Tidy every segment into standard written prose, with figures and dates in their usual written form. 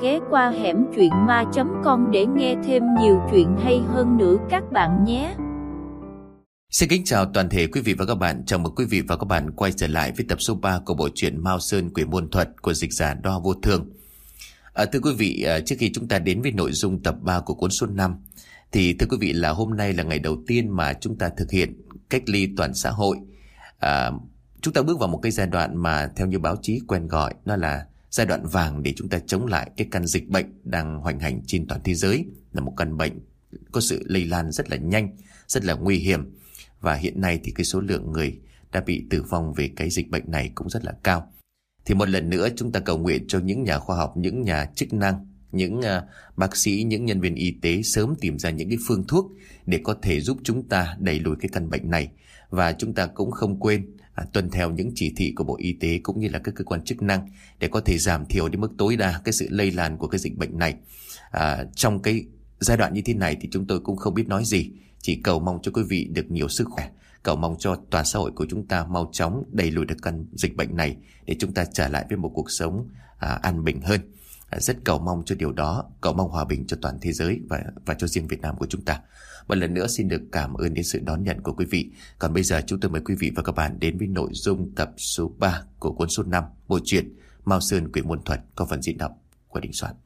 ghé qua hẻm truyện ma.com để nghe thêm nhiều chuyện hay hơn nữa các bạn nhé. Xin kính chào toàn thể quý vị và các bạn. Chào mừng quý vị và các bạn quay trở lại với tập số 3 của bộ truyện Mao Sơn Quỷ Môn Thuật của dịch giả Đo Vô Thường. Thưa quý vị, trước khi chúng ta đến với nội dung tập 3 của cuốn số 5 thì thưa quý vị là hôm nay là ngày đầu tiên mà chúng ta thực hiện cách ly toàn xã hội. Chúng ta bước vào một cái giai đoạn mà theo như báo chí quen gọi nó là giai đoạn vàng để chúng ta chống lại cái căn dịch bệnh đang hoành hành trên toàn thế giới. Là một căn bệnh có sự lây lan rất là nhanh, rất là nguy hiểm. Và hiện nay thì cái số lượng người đã bị tử vong về cái dịch bệnh này cũng rất là cao. Thì một lần nữa chúng ta cầu nguyện cho những nhà khoa học, những nhà chức năng, những bác sĩ, những nhân viên y tế sớm tìm ra những cái phương thuốc để có thể giúp chúng ta đẩy lùi cái căn bệnh này. Và chúng ta cũng không quên tuân theo những chỉ thị của Bộ Y tế cũng như là các cơ quan chức năng để có thể giảm thiểu đến mức tối đa cái sự lây lan của cái dịch bệnh này. Trong cái giai đoạn như thế này thì chúng tôi cũng không biết nói gì, chỉ cầu mong cho quý vị được nhiều sức khỏe, cầu mong cho toàn xã hội của chúng ta mau chóng đẩy lùi được căn dịch bệnh này để chúng ta trở lại với một cuộc sống an bình hơn. Rất cầu mong cho điều đó, cầu mong hòa bình cho toàn thế giới và cho riêng Việt Nam của chúng ta. Một lần nữa xin được cảm ơn đến sự đón nhận của quý vị. Còn bây giờ chúng tôi mời quý vị và các bạn đến với nội dung tập số 3 của cuốn số 5 bộ truyện Mao Sơn Quỷ Môn Thuật có phần diễn đọc của Đình Soạn.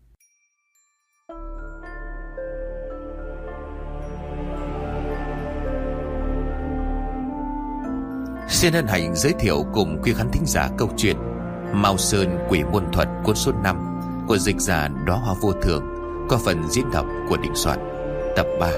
Xin hân hạnh giới thiệu cùng quý khán thính giả câu chuyện Mao Sơn Quỷ Môn Thuật cuốn số 5 của dịch giả Đóa Hoa Vô Thường có phần diễn đọc của Đình Soạn, tập 3.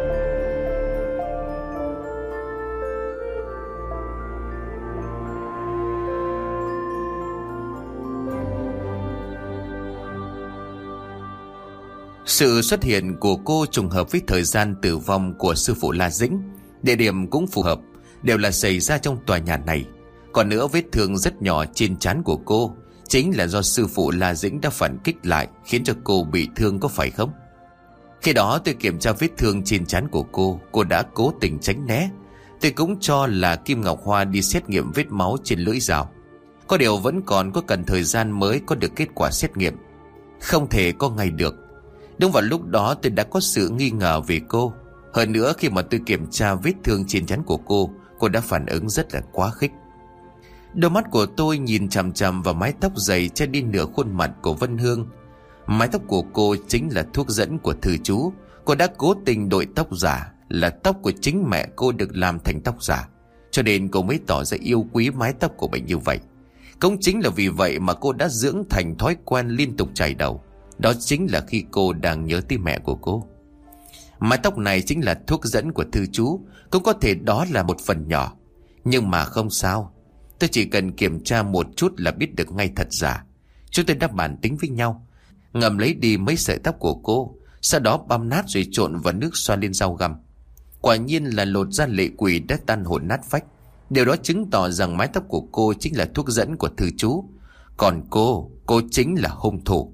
Sự xuất hiện của cô trùng hợp với thời gian tử vong của sư phụ La Dĩnh. Địa điểm cũng phù hợp, đều là xảy ra trong tòa nhà này. Còn nữa, vết thương rất nhỏ trên trán của cô chính là do sư phụ La Dĩnh đã phản kích lại khiến cho cô bị thương, có phải không? Khi đó tôi kiểm tra vết thương trên trán của cô đã cố tình tránh né. Tôi cũng cho là Kim Ngọc Hoa đi xét nghiệm vết máu trên lưỡi dao. Có điều vẫn còn có cần thời gian mới có được kết quả xét nghiệm, không thể có ngay được. Đúng vào lúc đó tôi đã có sự nghi ngờ về cô. Hơn nữa khi mà tôi kiểm tra vết thương trên trán của cô đã phản ứng rất là quá khích. Đôi mắt của tôi nhìn chằm chằm vào mái tóc dày che đi nửa khuôn mặt của Vân Hương. Mái tóc của cô chính là thuốc dẫn của thư chú. Cô đã cố tình đội tóc giả, là tóc của chính mẹ cô được làm thành tóc giả, cho nên cô mới tỏ ra yêu quý mái tóc của mình như vậy. Cũng chính là vì vậy mà cô đã dưỡng thành thói quen liên tục chải đầu. Đó chính là khi cô đang nhớ tới mẹ của cô. Mái tóc này chính là thuốc dẫn của thư chú. Cũng có thể đó là một phần nhỏ, nhưng mà không sao. Tôi chỉ cần kiểm tra một chút là biết được ngay thật giả. Chúng tôi đã bàn tính với nhau, ngầm lấy đi mấy sợi tóc của cô, sau đó băm nát rồi trộn vào nước xoa lên dao găm. Quả nhiên là lột ra lệ quỷ đã tan hồn nát phách. Điều đó chứng tỏ rằng mái tóc của cô chính là thuốc dẫn của thư chú. Còn cô chính là hung thủ.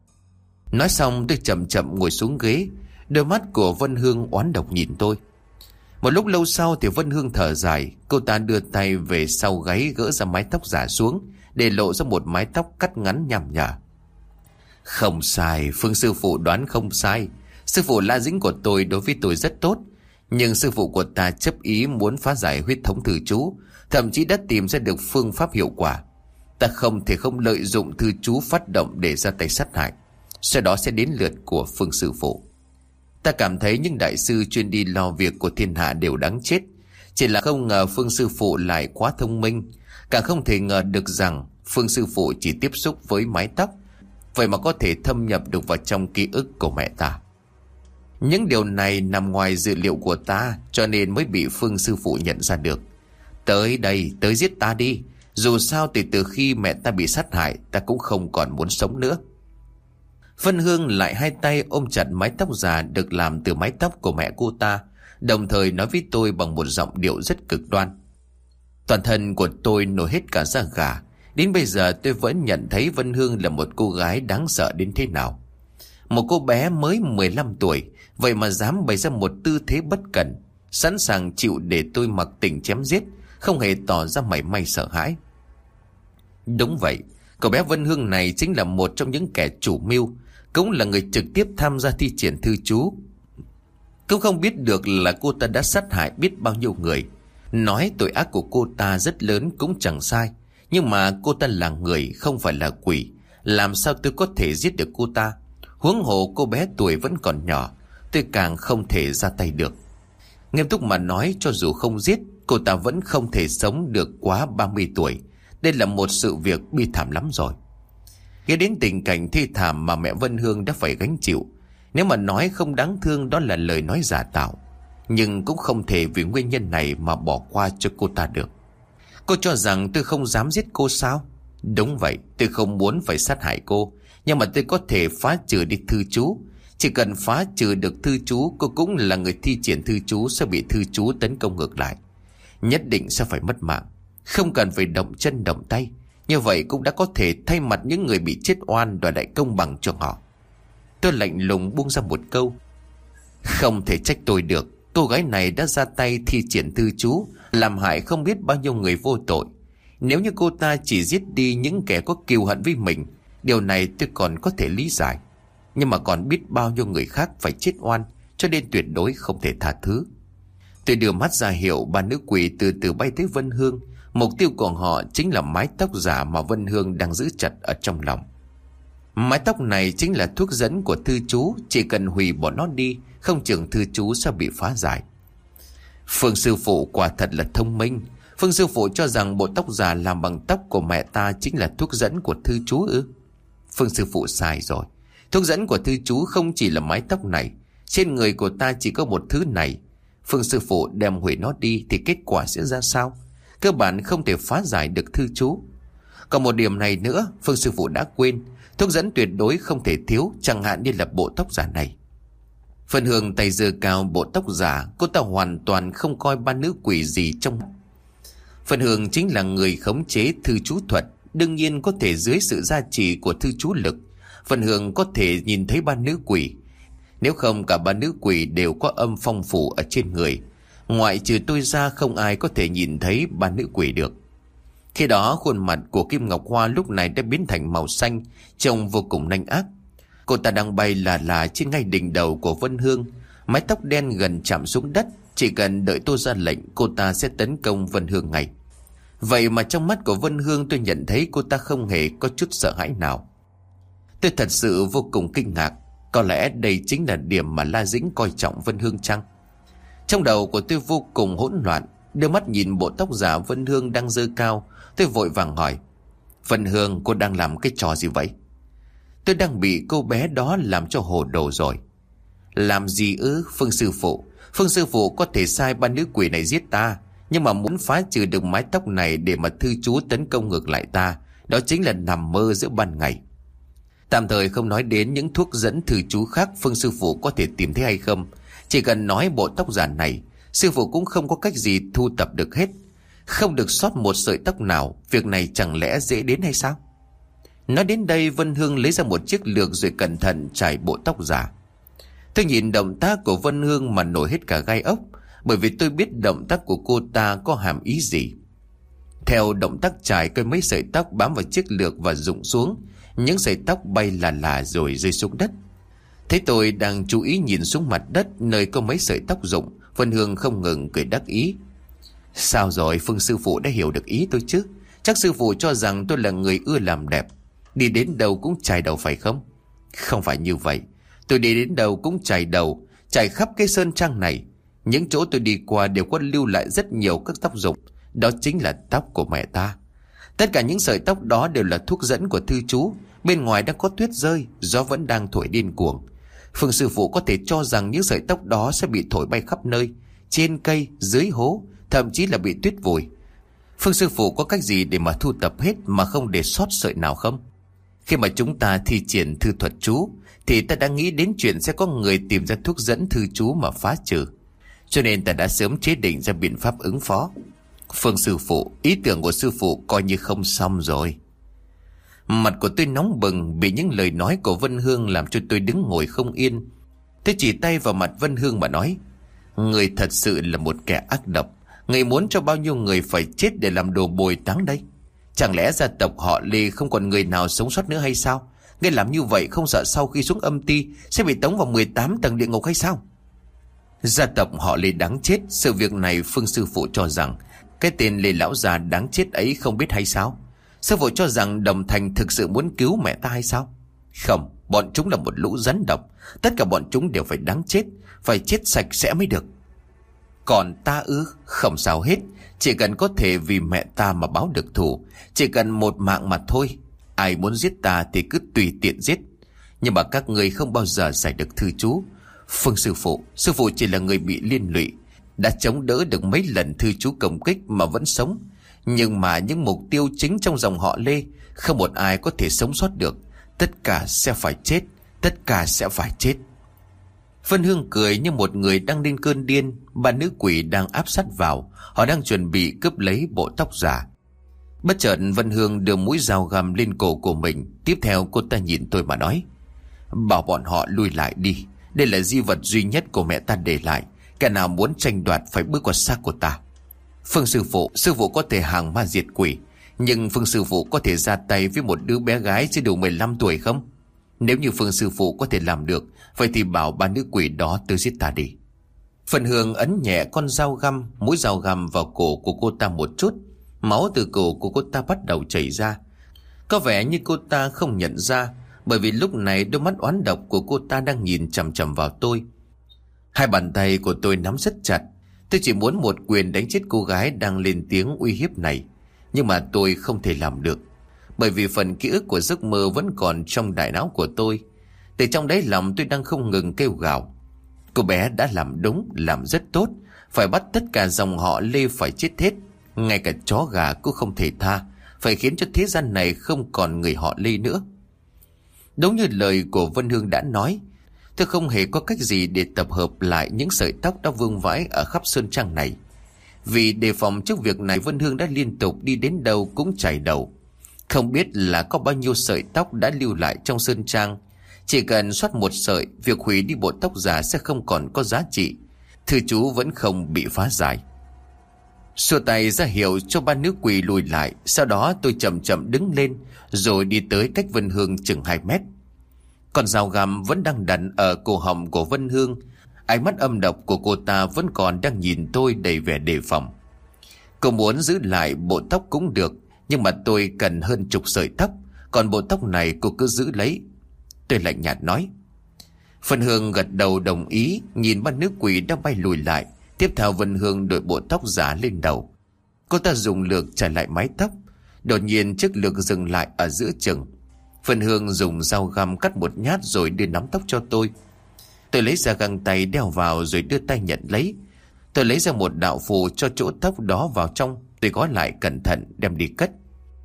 Nói xong tôi chậm chậm ngồi xuống ghế. Đôi mắt của Vân Hương oán độc nhìn tôi. Một lúc lâu sau thì Vân Hương thở dài. Cô ta đưa tay về sau gáy gỡ ra mái tóc giả xuống, để lộ ra một mái tóc cắt ngắn nhằm nhở. Không sai, Phương sư phụ đoán không sai. Sư phụ La Dĩnh của tôi đối với tôi rất tốt, nhưng sư phụ của ta chấp ý muốn phá giải huyết thống thư chú, thậm chí đã tìm ra được phương pháp hiệu quả. Ta không thể không lợi dụng thư chú phát động để ra tay sát hại. Sau đó sẽ đến lượt của Phương sư phụ. Ta cảm thấy những đại sư chuyên đi lo việc của thiên hạ đều đáng chết. Chỉ là không ngờ Phương sư phụ lại quá thông minh. Càng không thể ngờ được rằng Phương sư phụ chỉ tiếp xúc với mái tóc, vậy mà có thể thâm nhập được vào trong ký ức của mẹ ta. Những điều này nằm ngoài dự liệu của ta, cho nên mới bị Phương sư phụ nhận ra được. Tới đây, tới giết ta đi. Dù sao thì từ khi mẹ ta bị sát hại, ta cũng không còn muốn sống nữa. Vân Hương lại hai tay ôm chặt mái tóc già được làm từ mái tóc của mẹ cô ta, đồng thời nói với tôi bằng một giọng điệu rất cực đoan. Toàn thân của tôi nổi hết cả da gà. Đến bây giờ tôi vẫn nhận thấy Vân Hương là một cô gái đáng sợ đến thế nào. Một cô bé mới 15 tuổi, vậy mà dám bày ra một tư thế bất cẩn, sẵn sàng chịu để tôi mặc tình chém giết, không hề tỏ ra mảy may sợ hãi. Đúng vậy, cậu bé Vân Hương này chính là một trong những kẻ chủ mưu. cũng là người trực tiếp tham gia thi triển thư chú. Cũng không biết được là cô ta đã sát hại biết bao nhiêu người. Nói tội ác của cô ta rất lớn cũng chẳng sai, nhưng mà cô ta là người, không phải là quỷ. Làm sao tôi có thể giết được cô ta? Huống hồ cô bé tuổi vẫn còn nhỏ, tôi càng không thể ra tay được. Nghiêm túc mà nói, cho dù không giết, cô ta vẫn không thể sống được quá 30 tuổi. Đây là một sự việc bi thảm lắm rồi. Nghe đến tình cảnh thê thảm mà mẹ Vân Hương đã phải gánh chịu, nếu mà nói không đáng thương đó là lời nói giả tạo. Nhưng cũng không thể vì nguyên nhân này mà bỏ qua cho cô ta được. Cô cho rằng tôi không dám giết cô sao? Đúng vậy, tôi không muốn phải sát hại cô, nhưng mà tôi có thể phá trừ đi thư chú. Chỉ cần phá trừ được thư chú, cô cũng là người thi triển thư chú sẽ bị thư chú tấn công ngược lại. Nhất định sẽ phải mất mạng. Không cần phải động chân động tay. Như vậy cũng đã có thể thay mặt những người bị chết oan đòi lại công bằng cho họ. Tôi lạnh lùng buông ra một câu. Không thể trách tôi được. Cô gái này đã ra tay thi triển thư chú, làm hại không biết bao nhiêu người vô tội. Nếu như cô ta chỉ giết đi những kẻ có kiêu hận với mình, điều này tôi còn có thể lý giải. Nhưng mà còn biết bao nhiêu người khác phải chết oan, cho nên tuyệt đối không thể tha thứ. Tôi đưa mắt ra hiệu ba nữ quỷ từ từ bay tới Vân Hương. Mục tiêu của họ chính là mái tóc giả mà Vân Hương đang giữ chặt ở trong lòng. Mái tóc này chính là thuốc dẫn của thư chú. Chỉ cần hủy bỏ nó đi, không chừng thư chú sẽ bị phá giải. Phương sư phụ quả thật là thông minh. Phương sư phụ cho rằng bộ tóc giả làm bằng tóc của mẹ ta chính là thuốc dẫn của thư chú ư? Phương sư phụ sai rồi. Thuốc dẫn của thư chú không chỉ là mái tóc này. Trên người của ta chỉ có một thứ này. Phương sư phụ đem hủy nó đi thì kết quả sẽ ra sao? Cơ bản không thể phá giải được thư chú. Còn một điểm này nữa, Phương sư phụ đã quên. Thuốc dẫn tuyệt đối không thể thiếu, chẳng hạn như là bộ tóc giả này. Vân Hương tay giơ cao bộ tóc giả. Cô ta hoàn toàn không coi ba nữ quỷ gì trong. Vân Hương chính là người khống chế thư chú thuật, đương nhiên có thể dưới sự gia trì của thư chú lực, Vân Hương có thể nhìn thấy ba nữ quỷ. Nếu không cả ba nữ quỷ đều có âm phong phủ ở trên người. Ngoại trừ tôi ra không ai có thể nhìn thấy ba nữ quỷ được. Khi đó khuôn mặt của Kim Ngọc Hoa lúc này đã biến thành màu xanh, trông vô cùng nanh ác. Cô ta đang bay là trên ngay đỉnh đầu của Vân Hương, mái tóc đen gần chạm xuống đất. Chỉ cần đợi tôi ra lệnh, cô ta sẽ tấn công Vân Hương ngay. Vậy mà trong mắt của Vân Hương tôi nhận thấy cô ta không hề có chút sợ hãi nào. Tôi thật sự vô cùng kinh ngạc. Có lẽ đây chính là điểm mà La Dĩnh coi trọng Vân Hương chăng? Trong đầu của tôi vô cùng hỗn loạn. Đưa mắt nhìn bộ tóc giả Vân Hương đang giơ cao, tôi vội vàng hỏi: Vân Hương, cô đang làm cái trò gì vậy? Tôi đang bị cô bé đó làm cho hồ đồ rồi. Làm gì ư? Phương sư phụ, Phương sư phụ có thể sai ba nữ quỷ này giết ta, nhưng mà muốn phá trừ được mái tóc này để mà thư chú tấn công ngược lại ta, đó chính là nằm mơ giữa ban ngày. Tạm thời không nói đến những thuốc dẫn thư chú khác Phương sư phụ có thể tìm thấy hay không, chỉ cần nói bộ tóc giả này, sư phụ cũng không có cách gì thu tập được hết. Không được sót một sợi tóc nào. Việc này chẳng lẽ dễ đến hay sao? Nói đến đây, Vân Hương lấy ra một chiếc lược rồi cẩn thận trải bộ tóc giả. Tôi nhìn động tác của Vân Hương mà nổi hết cả gai ốc, bởi vì tôi biết động tác của cô ta có hàm ý gì. Theo động tác trải, cây mấy sợi tóc bám vào chiếc lược và rụng xuống. Những sợi tóc bay là rồi rơi xuống đất. Thấy tôi đang chú ý nhìn xuống mặt đất nơi có mấy sợi tóc rụng, Vân Hương không ngừng cười đắc ý. Sao rồi, Phương sư phụ đã hiểu được ý tôi chứ? Chắc sư phụ cho rằng tôi là người ưa làm đẹp, đi đến đâu cũng chải đầu phải không? Không phải như vậy. Tôi đi đến đâu cũng chải đầu, chải khắp cái sơn trang này. Những chỗ tôi đi qua đều có lưu lại rất nhiều các tóc rụng. Đó chính là tóc của mẹ ta. Tất cả những sợi tóc đó đều là thuốc dẫn của thư chú. Bên ngoài đang có tuyết rơi, gió vẫn đang thổi điên cuồng. Phương sư phụ có thể cho rằng những sợi tóc đó sẽ bị thổi bay khắp nơi, trên cây, dưới hố, thậm chí là bị tuyết vùi. Phương sư phụ có cách gì để mà thu tập hết mà không để sót sợi nào không? Khi mà chúng ta thi triển thư thuật chú, thì ta đã nghĩ đến chuyện sẽ có người tìm ra thuốc dẫn thư chú mà phá trừ. Cho nên ta đã sớm chế định ra biện pháp ứng phó. Phương sư phụ, ý tưởng của sư phụ coi như không xong rồi. Mặt của tôi nóng bừng, bị những lời nói của Vân Hương làm cho tôi đứng ngồi không yên. Tôi chỉ tay vào mặt Vân Hương mà nói: Người thật sự là một kẻ ác độc. Người muốn cho bao nhiêu người phải chết để làm đồ bồi táng đây? Chẳng lẽ gia tộc họ Lê không còn người nào sống sót nữa hay sao? Ngươi làm như vậy không sợ sau khi xuống âm ti sẽ bị tống vào 18 tầng địa ngục hay sao? Gia tộc họ Lê đáng chết. Sự việc này Phương sư phụ cho rằng cái tên Lê lão già đáng chết ấy không biết hay sao? Sư phụ cho rằng Đồng Thành thực sự muốn cứu mẹ ta hay sao? Không, bọn chúng là một lũ rắn độc. Tất cả bọn chúng đều phải đáng chết, phải chết sạch sẽ mới được. Còn ta ư? Không sao hết. Chỉ cần có thể vì mẹ ta mà báo được thù, chỉ cần một mạng mà thôi. Ai muốn giết ta thì cứ tùy tiện giết. Nhưng mà các người không bao giờ giải được thư chú. Phương sư phụ chỉ là người bị liên lụy, đã chống đỡ được mấy lần thư chú công kích mà vẫn sống. Nhưng mà những mục tiêu chính trong dòng họ Lê, không một ai có thể sống sót được. Tất cả sẽ phải chết. Tất cả sẽ phải chết. Vân Hương cười như một người đang lên cơn điên. Ba nữ quỷ đang áp sát vào. Họ đang chuẩn bị cướp lấy bộ tóc giả. Bất chợt Vân Hương đưa mũi dao găm lên cổ của mình. Tiếp theo cô ta nhìn tôi mà nói: bảo bọn họ lui lại đi. Đây là di vật duy nhất của mẹ ta để lại. Kẻ nào muốn tranh đoạt phải bước qua xác của ta. Phương sư phụ có thể hàng ma diệt quỷ, nhưng Phương sư phụ có thể ra tay với một đứa bé gái chưa đủ 15 tuổi không? Nếu như Phương sư phụ có thể làm được, vậy thì bảo ba nữ quỷ đó tới giết ta đi. Phần Hương ấn nhẹ con dao găm, mũi dao găm vào cổ của cô ta một chút. Máu từ cổ của cô ta bắt đầu chảy ra. Có vẻ như cô ta không nhận ra, bởi vì lúc này đôi mắt oán độc của cô ta đang nhìn chằm chằm vào tôi. Hai bàn tay của tôi nắm rất chặt. Tôi chỉ muốn một quyền đánh chết cô gái đang lên tiếng uy hiếp này. Nhưng mà tôi không thể làm được, bởi vì phần ký ức của giấc mơ vẫn còn trong đại não của tôi. Từ trong đáy lòng tôi đang không ngừng kêu gào: cô bé đã làm đúng, làm rất tốt. Phải bắt tất cả dòng họ Lê phải chết hết. Ngay cả chó gà cũng không thể tha. Phải khiến cho thế gian này không còn người họ Lê nữa. Đúng như lời của Vân Hương đã nói, tôi không hề có cách gì để tập hợp lại những sợi tóc đã vương vãi ở khắp sơn trang này. Vì đề phòng trước việc này, Vân Hương đã liên tục đi đến đâu cũng chảy đầu. Không biết là có bao nhiêu sợi tóc đã lưu lại trong sơn trang. Chỉ cần soát một sợi, việc hủy đi bộ tóc giả sẽ không còn có giá trị. Thư chú vẫn không bị phá giải. Xua tay ra hiệu cho ba nữ quỷ lùi lại. Sau đó tôi chậm chậm đứng lên, rồi đi tới cách Vân Hương chừng 2 mét. Con dao găm vẫn đang đặt ở cổ họng của Vân Hương. Ánh mắt âm độc của cô ta vẫn còn đang nhìn tôi đầy vẻ đề phòng. Cô muốn giữ lại bộ tóc cũng được, nhưng mà tôi cần hơn chục sợi tóc. Còn bộ tóc này cô cứ giữ lấy. Tôi lạnh nhạt nói. Vân Hương gật đầu đồng ý, nhìn ba nữ quỷ đang bay lùi lại. Tiếp theo Vân Hương đội bộ tóc giả lên đầu. Cô ta dùng lược trả lại mái tóc. Đột nhiên chiếc lược dừng lại ở giữa chừng. Vân Hương dùng dao găm cắt một nhát rồi đưa nắm tóc cho tôi. Tôi lấy ra găng tay đeo vào rồi đưa tay nhận lấy. Tôi lấy ra một đạo phù cho chỗ tóc đó vào trong. Tôi gói lại cẩn thận đem đi cất.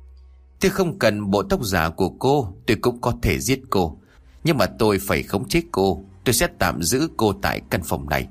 Tôi không cần bộ tóc giả của cô. Tôi cũng có thể giết cô, nhưng mà tôi phải khống chế cô. Tôi sẽ tạm giữ cô tại căn phòng này.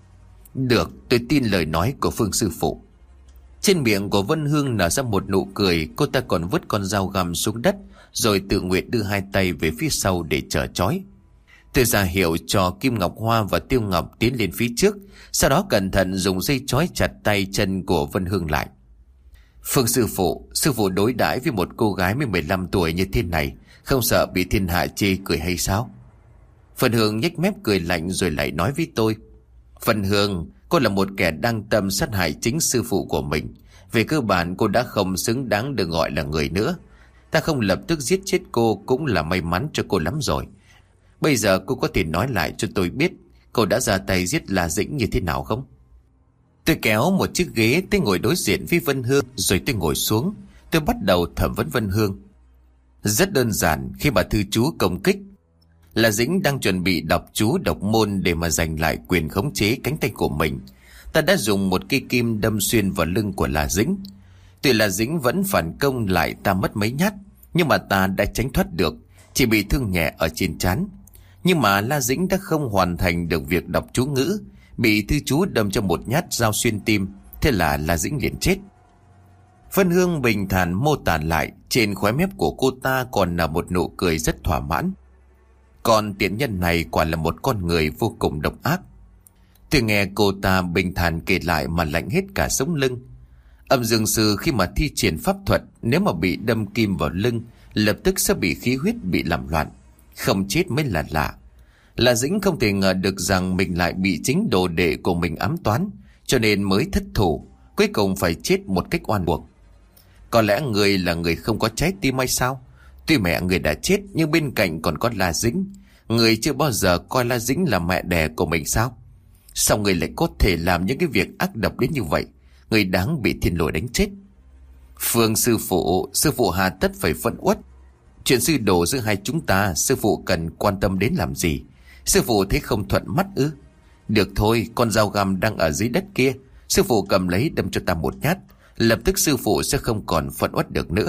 Được, tôi tin lời nói của Phương sư phụ. Trên miệng của Vân Hương nở ra một nụ cười. Cô ta còn vứt con dao găm xuống đất, rồi tự nguyện đưa hai tay về phía sau để chờ trói. Tôi ra hiệu cho Kim Ngọc Hoa và Tiêu Ngọc tiến lên phía trước. Sau đó cẩn thận dùng dây trói chặt tay chân của Vân Hương lại. Phương sư phụ đối đãi với một cô gái mới 15 tuổi như thế này, không sợ bị thiên hạ chê cười hay sao? Vân Hương nhếch mép cười lạnh rồi lại nói với tôi. Vân Hương, cô là một kẻ đang tâm sát hại chính sư phụ của mình. Về cơ bản cô đã không xứng đáng được gọi là người nữa. Ta không lập tức giết chết cô cũng là may mắn cho cô lắm rồi. Bây giờ cô có thể nói lại cho tôi biết cô đã ra tay giết La Dĩnh như thế nào không? Tôi kéo một chiếc ghế tới ngồi đối diện với Vân Hương, rồi tôi ngồi xuống. Tôi bắt đầu thẩm vấn Vân Hương. Rất đơn giản, khi bà thư chú công kích, La Dĩnh đang chuẩn bị đọc chú độc môn để mà giành lại quyền khống chế cánh tay của mình. Ta đã dùng một cây kim đâm xuyên vào lưng của La Dĩnh. Tuy La Dĩnh vẫn phản công lại ta mất mấy nhát, nhưng mà ta đã tránh thoát được, chỉ bị thương nhẹ ở trên trán. Nhưng mà La Dĩnh đã không hoàn thành được việc đọc chú ngữ, bị thư chú đâm cho một nhát dao xuyên tim. Thế là La Dĩnh liền chết. Vân Hương bình thản mô tả lại. Trên khóe mép của cô ta còn là một nụ cười rất thỏa mãn. Còn tiện nhân này quả là một con người vô cùng độc ác. Tôi nghe cô ta bình thản kể lại mà lạnh hết cả sống lưng. Âm dương sư khi mà thi triển pháp thuật, nếu mà bị đâm kim vào lưng lập tức sẽ bị khí huyết bị làm loạn. Không chết mới là lạ. La Dĩnh không thể ngờ được rằng mình lại bị chính đồ đệ của mình ám toán, cho nên mới thất thủ, cuối cùng phải chết một cách oan uổng. Có lẽ người là người không có trái tim hay sao? Tuy mẹ người đã chết nhưng bên cạnh còn có La Dĩnh. Người chưa bao giờ coi La Dĩnh là mẹ đẻ của mình sao? Sao người lại có thể làm những cái việc ác độc đến như vậy? Người đáng bị thiên lôi đánh chết. Phương sư phụ hà tất phải phẫn uất. Chuyện sư đồ giữa hai chúng ta, sư phụ cần quan tâm đến làm gì? Sư phụ thấy không thuận mắt ư? Được thôi, con dao găm đang ở dưới đất kia, sư phụ cầm lấy đâm cho ta một nhát, lập tức sư phụ sẽ không còn phẫn uất được nữa.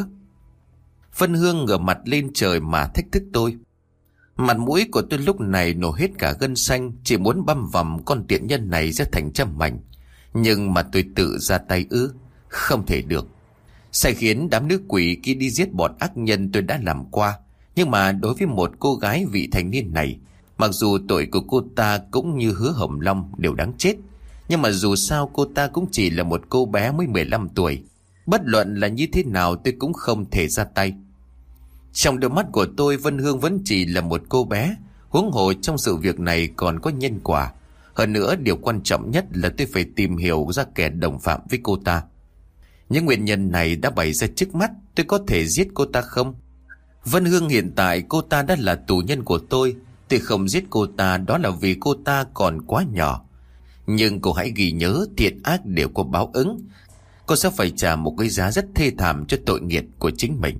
Vân Hương ngửa mặt lên trời mà thách thức tôi. Mặt mũi của tôi lúc này nổ hết cả gân xanh, chỉ muốn băm vằm con tiện nhân này ra thành trăm mảnh. Nhưng mà tôi tự ra tay ư? Không thể được. Sai khiến đám nữ quỷ kia đi giết bọn ác nhân tôi đã làm qua. Nhưng mà đối với một cô gái vị thành niên này, mặc dù tuổi của cô ta cũng như Hứa Hồng Long đều đáng chết, nhưng mà dù sao cô ta cũng chỉ là một cô bé mới 15 tuổi. Bất luận là như thế nào tôi cũng không thể ra tay. Trong đôi mắt của tôi, Vân Hương vẫn chỉ là một cô bé, huống hồ trong sự việc này còn có nhân quả. Hơn nữa điều quan trọng nhất là tôi phải tìm hiểu ra kẻ đồng phạm với cô ta. Những nguyên nhân này đã bày ra trước mắt, tôi có thể giết cô ta không? Vân Hương hiện tại cô ta đã là tù nhân của tôi không giết cô ta đó là vì cô ta còn quá nhỏ. Nhưng cô hãy ghi nhớ thiện ác đều có báo ứng. Cô sẽ phải trả một cái giá rất thê thảm cho tội nghiệp của chính mình.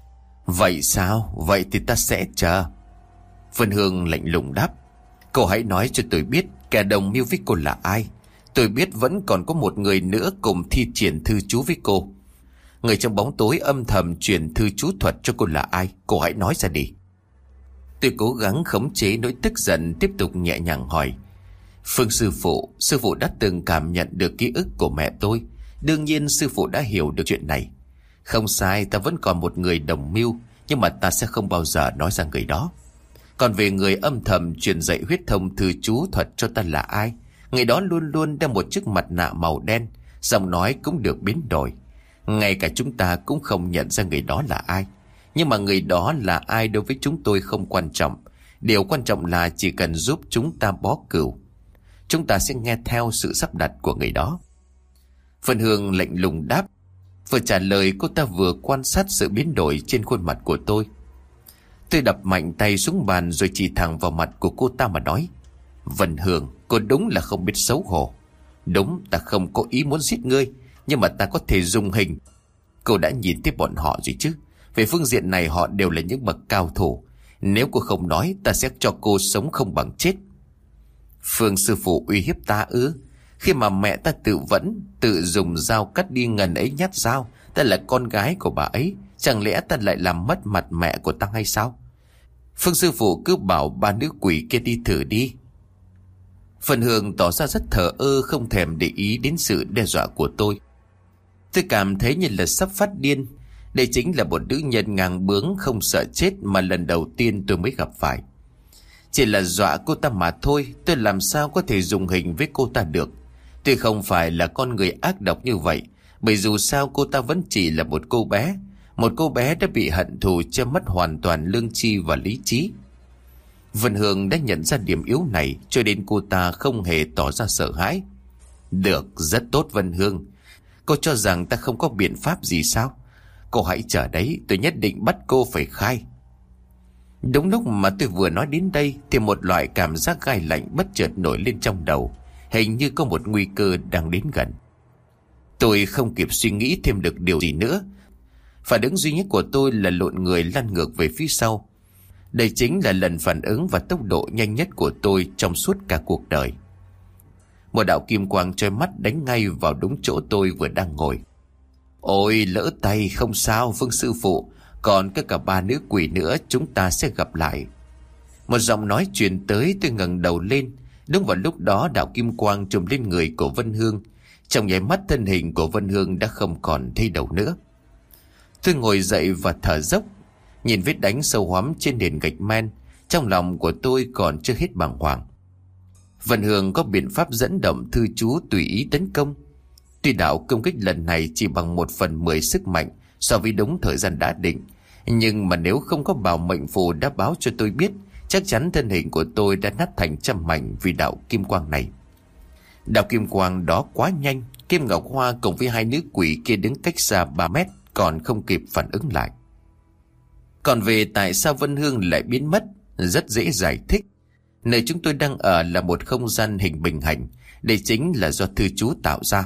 Vậy sao? Vậy thì ta sẽ chờ. Vân Hương lạnh lùng đáp. Cô hãy nói cho tôi biết kẻ đồng mưu với cô là ai. Tôi biết vẫn còn có một người nữa cùng thi triển thư chú với cô. Người trong bóng tối âm thầm truyền thư chú thuật cho cô là ai? Cô hãy nói ra đi. Tôi cố gắng khống chế nỗi tức giận, tiếp tục nhẹ nhàng hỏi. Phương sư phụ đã từng cảm nhận được ký ức của mẹ tôi. Đương nhiên sư phụ đã hiểu được chuyện này. Không sai, ta vẫn còn một người đồng mưu, nhưng mà ta sẽ không bao giờ nói ra người đó. Còn về người âm thầm truyền dạy huyết thông thư chú thuật cho ta là ai? Người đó luôn luôn đeo một chiếc mặt nạ màu đen, giọng nói cũng được biến đổi. Ngay cả chúng ta cũng không nhận ra người đó là ai. Nhưng mà người đó là ai đối với chúng tôi không quan trọng. Điều quan trọng là chỉ cần giúp chúng ta bó cừu, chúng ta sẽ nghe theo sự sắp đặt của người đó. Vân Hương lạnh lùng đáp. Vừa trả lời cô ta vừa quan sát sự biến đổi trên khuôn mặt của tôi. Tôi đập mạnh tay xuống bàn rồi chỉ thẳng vào mặt của cô ta mà nói. Vân Hương, cô đúng là không biết xấu hổ. Đúng, ta không có ý muốn giết ngươi, nhưng mà ta có thể dùng hình. Cô đã nhìn thấy bọn họ rồi chứ? Về phương diện này họ đều là những bậc cao thủ. Nếu cô không nói, ta sẽ cho cô sống không bằng chết. Phương sư phụ uy hiếp ta ư? Khi mà mẹ ta tự dùng dao cắt đi ngần ấy nhát dao, ta là con gái của bà ấy, chẳng lẽ ta lại làm mất mặt mẹ của ta hay sao? Phương sư phụ cứ bảo ba nữ quỷ kia đi thử đi. Vân Hương tỏ ra rất thờ ơ, không thèm để ý đến sự đe dọa của tôi. Tôi cảm thấy như là sắp phát điên. Đây chính là một nữ nhân ngang bướng không sợ chết mà lần đầu tiên tôi mới gặp phải. Chỉ là dọa cô ta mà thôi, tôi làm sao có thể dùng hình với cô ta được. Tôi không phải là con người ác độc như vậy, bởi dù sao cô ta vẫn chỉ là một cô bé. Một cô bé đã bị hận thù che mất hoàn toàn lương tri và lý trí. Vân Hương đã nhận ra điểm yếu này, cho nên cô ta không hề tỏ ra sợ hãi. Được, rất tốt Vân Hương. Cô cho rằng ta không có biện pháp gì sao? Cô hãy chờ đấy, tôi nhất định bắt cô phải khai. Đúng lúc mà tôi vừa nói đến đây thì một loại cảm giác gai lạnh bất chợt nổi lên trong đầu. Hình như có một nguy cơ đang đến gần. Tôi không kịp suy nghĩ thêm được điều gì nữa. Phản ứng duy nhất của tôi là lộn người lăn ngược về phía sau. Đây chính là lần phản ứng và tốc độ nhanh nhất của tôi trong suốt cả cuộc đời. Một đạo kim quang chói mắt đánh ngay vào đúng chỗ tôi vừa đang ngồi. Ôi lỡ tay, không sao Phương sư phụ, còn có cả ba nữ quỷ nữa, chúng ta sẽ gặp lại. Một giọng nói truyền tới, tôi ngẩng đầu lên. Đúng vào lúc đó đạo kim quang trùm lên người của Vân Hương. Trong nháy mắt thân hình của Vân Hương đã không còn thấy đầu nữa. Tôi ngồi dậy và thở dốc, nhìn vết đánh sâu hoắm trên nền gạch men. Trong lòng của tôi còn chưa hết bàng hoàng. Vân Hương có biện pháp dẫn động thư chú tùy ý tấn công. Tuy đạo công kích lần này chỉ bằng 1/10 sức mạnh so với đúng thời gian đã định, Nhưng mà nếu không có bảo mệnh phù đã báo cho tôi biết, chắc chắn thân hình của tôi đã nát thành trăm mảnh vì đạo kim quang này. Đạo kim quang đó quá nhanh, Kim Ngọc Hoa cùng với hai nữ quỷ kia đứng cách xa 3 mét còn không kịp phản ứng lại. Còn về tại sao Vân Hương lại biến mất, rất dễ giải thích. Nơi chúng tôi đang ở là một không gian hình bình hành, đây chính là do thư chú tạo ra.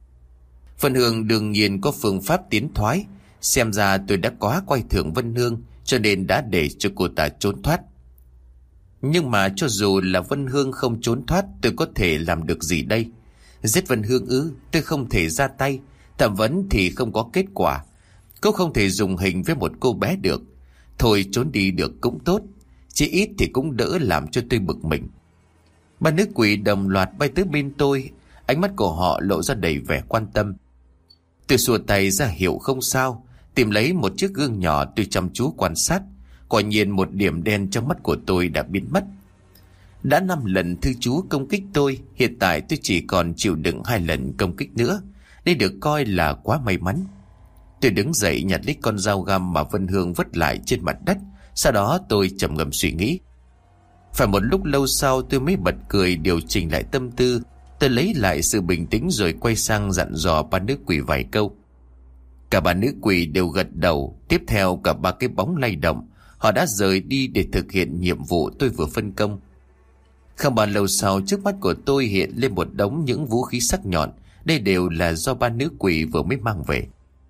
Vân Hương đương nhiên có phương pháp tiến thoái, xem ra tôi đã quá coi thường Vân Hương cho nên đã để cho cô ta trốn thoát. Nhưng mà cho dù là Vân Hương không trốn thoát, tôi có thể làm được gì đây? Giết Vân Hương ư? Tôi không thể ra tay. Thẩm vấn thì không có kết quả. Cô không thể dùng hình với một cô bé được. Thôi trốn đi được cũng tốt, chỉ ít thì cũng đỡ làm cho tôi bực mình. Ba nữ quỷ đồng loạt bay tới bên tôi, ánh mắt của họ lộ ra đầy vẻ quan tâm. Tôi xua tay ra hiệu không sao, tìm lấy một chiếc gương nhỏ, tôi chăm chú quan sát. Quả nhiên một điểm đen trong mắt của tôi đã biến mất. Đã 5 lần thư chú công kích tôi, hiện tại tôi chỉ còn chịu đựng 2 lần công kích nữa. Đây được coi là quá may mắn. Tôi đứng dậy nhặt lấy con dao găm mà Vân Hương vứt lại trên mặt đất. Sau đó tôi trầm ngâm suy nghĩ. Phải một lúc lâu sau tôi mới bật cười điều chỉnh lại tâm tư. Tôi lấy lại sự bình tĩnh rồi quay sang dặn dò ba nữ quỷ vài câu. Cả ba nữ quỷ đều gật đầu. Tiếp theo cả ba cái bóng lay động. Họ đã rời đi để thực hiện nhiệm vụ tôi vừa phân công. Không bao lâu sau, trước mắt của tôi hiện lên một đống những vũ khí sắc nhọn. Đây đều là do ba nữ quỷ vừa mới mang về.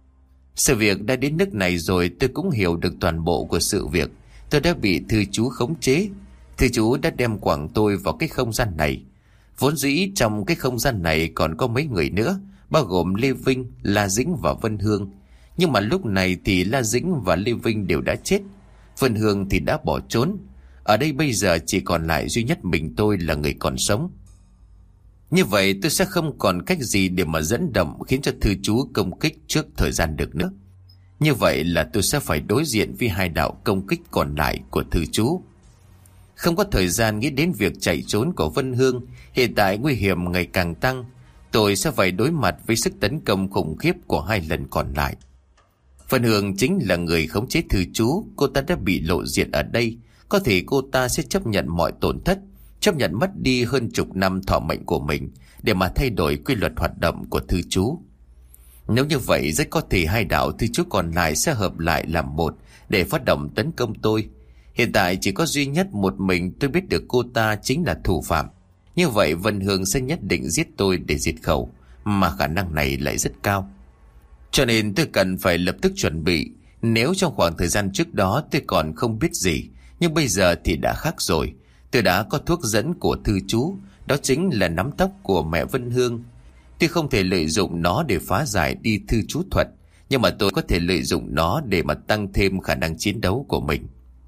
Sự việc đã đến nước này rồi, tôi cũng hiểu được toàn bộ của sự việc. Tôi đã bị thư chú khống chế. Thư chú đã đem quẳng tôi vào cái không gian này. Vốn dĩ trong cái không gian này còn có mấy người nữa, bao gồm Lê Vinh, La Dĩnh và Vân Hương. Nhưng mà lúc này thì La Dĩnh và Lê Vinh đều đã chết. Vân Hương thì đã bỏ trốn. Ở đây bây giờ chỉ còn lại duy nhất mình tôi là người còn sống. Như vậy tôi sẽ không còn cách gì để mà dẫn động khiến cho thư chú công kích trước thời gian được nữa. Như vậy là tôi sẽ phải đối diện với 2 đạo công kích còn lại của thư chú. Không có thời gian nghĩ đến việc chạy trốn của Vân Hương. Hiện tại nguy hiểm ngày càng tăng. Tôi sẽ phải đối mặt với sức tấn công khủng khiếp của 2 lần còn lại. Vân Hương chính là người khống chế thư chú. Cô ta đã bị lộ diện ở đây. Có thể cô ta sẽ chấp nhận mọi tổn thất, chấp nhận mất đi hơn chục năm thọ mệnh của mình để mà thay đổi quy luật hoạt động của thư chú. Nếu như vậy, rất có thể 2 đạo thư chú còn lại sẽ hợp lại làm một để phát động tấn công tôi. Hiện tại chỉ có duy nhất một mình tôi biết được cô ta chính là thủ phạm. Như vậy Vân Hương sẽ nhất định giết tôi để diệt khẩu, mà khả năng này lại rất cao. Cho nên tôi cần phải lập tức chuẩn bị. Nếu trong khoảng thời gian trước đó tôi còn không biết gì, nhưng bây giờ thì đã khác rồi. Tôi đã có thuốc dẫn của thư chú, đó chính là nắm tóc của mẹ Vân Hương. Tôi không thể lợi dụng nó để phá giải đi thư chú thuật, nhưng mà tôi có thể lợi dụng nó để mà tăng thêm khả năng chiến đấu của mình.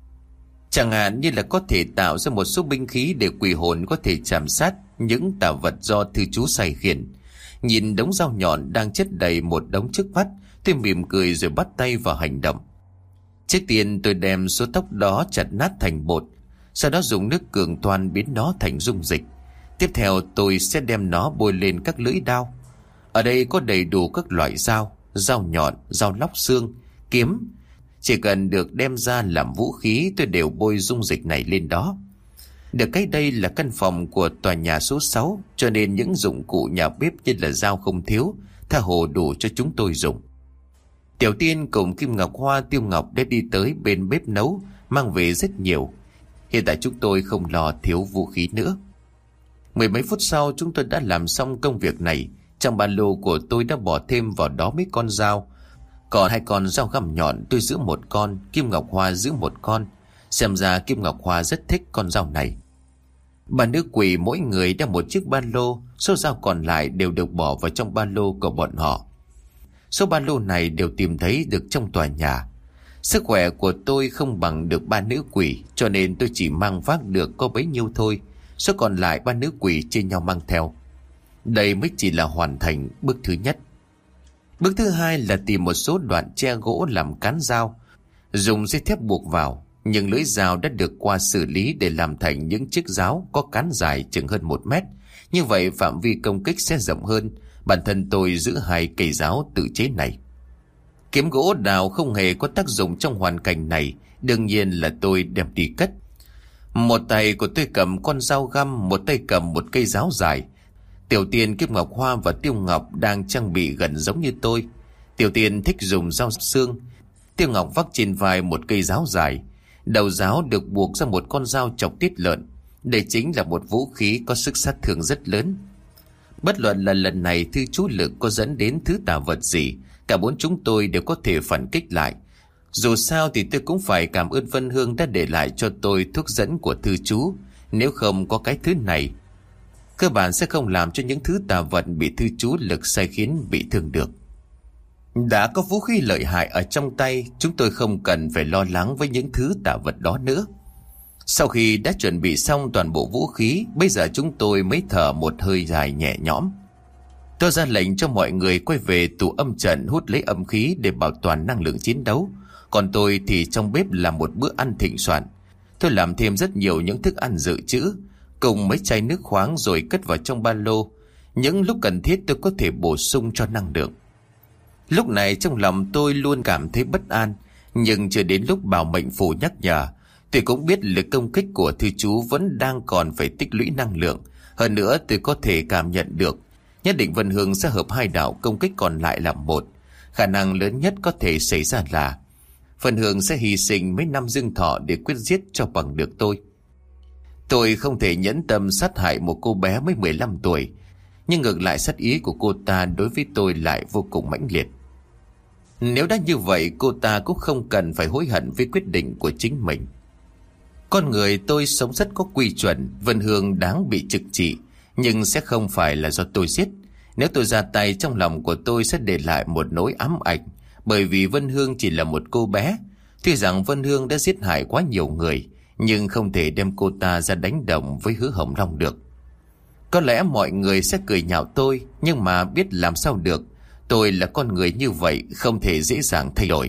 Chẳng hạn như là có thể tạo ra một số binh khí để quỷ hồn có thể chạm sát những tà vật do thư chú sai khiển. Nhìn đống dao nhọn đang chất đầy một đống trước mắt, tôi mỉm cười rồi bắt tay vào hành động. Trước tiên tôi đem số tóc đó chặt nát thành bột, sau đó dùng nước cường toan biến nó thành dung dịch. Tiếp theo tôi sẽ đem nó bôi lên các lưỡi đao. Ở đây có đầy đủ các loại dao, dao nhọn, dao lóc xương, kiếm. Chỉ cần được đem ra làm vũ khí, tôi đều bôi dung dịch này lên đó. Được cái đây là căn phòng của tòa nhà số 6, cho nên những dụng cụ nhà bếp như là dao không thiếu, tha hồ đủ cho chúng tôi dùng. Tiểu Tiên cùng Kim Ngọc Hoa, Tiêu Ngọc đã đi tới bên bếp nấu, mang về rất nhiều. Hiện tại chúng tôi không lo thiếu vũ khí nữa. 10 mấy phút sau chúng tôi đã làm xong công việc này. Trong ba lô của tôi đã bỏ thêm vào đó mấy con dao. Còn 2 con dao găm nhọn tôi giữ 1 con, Kim Ngọc Hoa giữ 1 con. Xem ra Kim Ngọc Hoa rất thích con dao này. Bà nữ quỷ mỗi người đeo 1 chiếc ba lô, số dao còn lại đều được bỏ vào trong ba lô của bọn họ. Số ba lô này đều tìm thấy được trong tòa nhà. Sức khỏe của tôi không bằng được 3 nữ quỷ, cho nên tôi chỉ mang vác được có bấy nhiêu thôi. Số còn lại 3 nữ quỷ chia nhau mang theo. Đây mới chỉ là hoàn thành bước thứ nhất. Bước thứ hai là tìm một số đoạn tre gỗ làm cán dao, dùng dây thép buộc vào. Nhưng lưỡi dao đã được qua xử lý để làm thành những chiếc giáo có cán dài chừng hơn 1 mét. Như vậy phạm vi công kích sẽ rộng hơn. Bản thân tôi giữ 2 cây giáo tự chế này. Kiếm gỗ đào không hề có tác dụng trong hoàn cảnh này, đương nhiên là tôi đem đi cất. Một tay của tôi cầm con dao găm, một tay cầm một cây giáo dài. Tiểu Tiên, Kim Ngọc Hoa và Tiêu Ngọc đang trang bị gần giống như tôi. Tiểu Tiên thích dùng dao xương, Tiêu Ngọc vác trên vai một cây giáo dài. Đầu giáo được buộc ra một con dao chọc tiết lợn. Đây chính là một vũ khí có sức sát thương rất lớn. Bất luận là lần này thư chú lực có dẫn đến thứ tà vật gì, cả bốn chúng tôi đều có thể phản kích lại. Dù sao thì tôi cũng phải cảm ơn Vân Hương đã để lại cho tôi thuốc dẫn của thư chú. Nếu không có cái thứ này, cơ bản sẽ không làm cho những thứ tà vật bị thư chú lực sai khiến bị thương được. Đã có vũ khí lợi hại ở trong tay, chúng tôi không cần phải lo lắng với những thứ tà vật đó nữa. Sau khi đã chuẩn bị xong toàn bộ vũ khí, bây giờ chúng tôi mới thở một hơi dài nhẹ nhõm. Tôi ra lệnh cho mọi người quay về tủ âm trận hút lấy âm khí để bảo toàn năng lượng chiến đấu. Còn tôi thì trong bếp làm một bữa ăn thịnh soạn. Tôi làm thêm rất nhiều những thức ăn dự trữ, cùng mấy chai nước khoáng rồi cất vào trong ba lô. Những lúc cần thiết tôi có thể bổ sung cho năng lượng. Lúc này trong lòng tôi luôn cảm thấy bất an, nhưng chưa đến lúc bảo mệnh phù nhắc nhở. Tôi cũng biết lực công kích của thư chú vẫn đang còn phải tích lũy năng lượng. Hơn nữa tôi có thể cảm nhận được nhất định Vân Hương sẽ hợp hai đạo công kích còn lại làm một. Khả năng lớn nhất có thể xảy ra là Vân Hương sẽ hy sinh mấy năm dương thọ để quyết giết cho bằng được tôi. Tôi không thể nhẫn tâm sát hại một cô bé mới 15 tuổi, nhưng ngược lại sát ý của cô ta đối với tôi lại vô cùng mãnh liệt. Nếu đã như vậy, cô ta cũng không cần phải hối hận với quyết định của chính mình. Con người tôi sống rất có quy chuẩn, Vân Hương đáng bị trực trị, nhưng sẽ không phải là do tôi giết. Nếu tôi ra tay, trong lòng của tôi sẽ để lại một nỗi ám ảnh, bởi vì Vân Hương chỉ là một cô bé. Tuy rằng Vân Hương đã giết hại quá nhiều người, nhưng không thể đem cô ta ra đánh đồng với Hứa Hồng Long được. Có lẽ mọi người sẽ cười nhạo tôi, nhưng mà biết làm sao được. Tôi là con người như vậy, không thể dễ dàng thay đổi.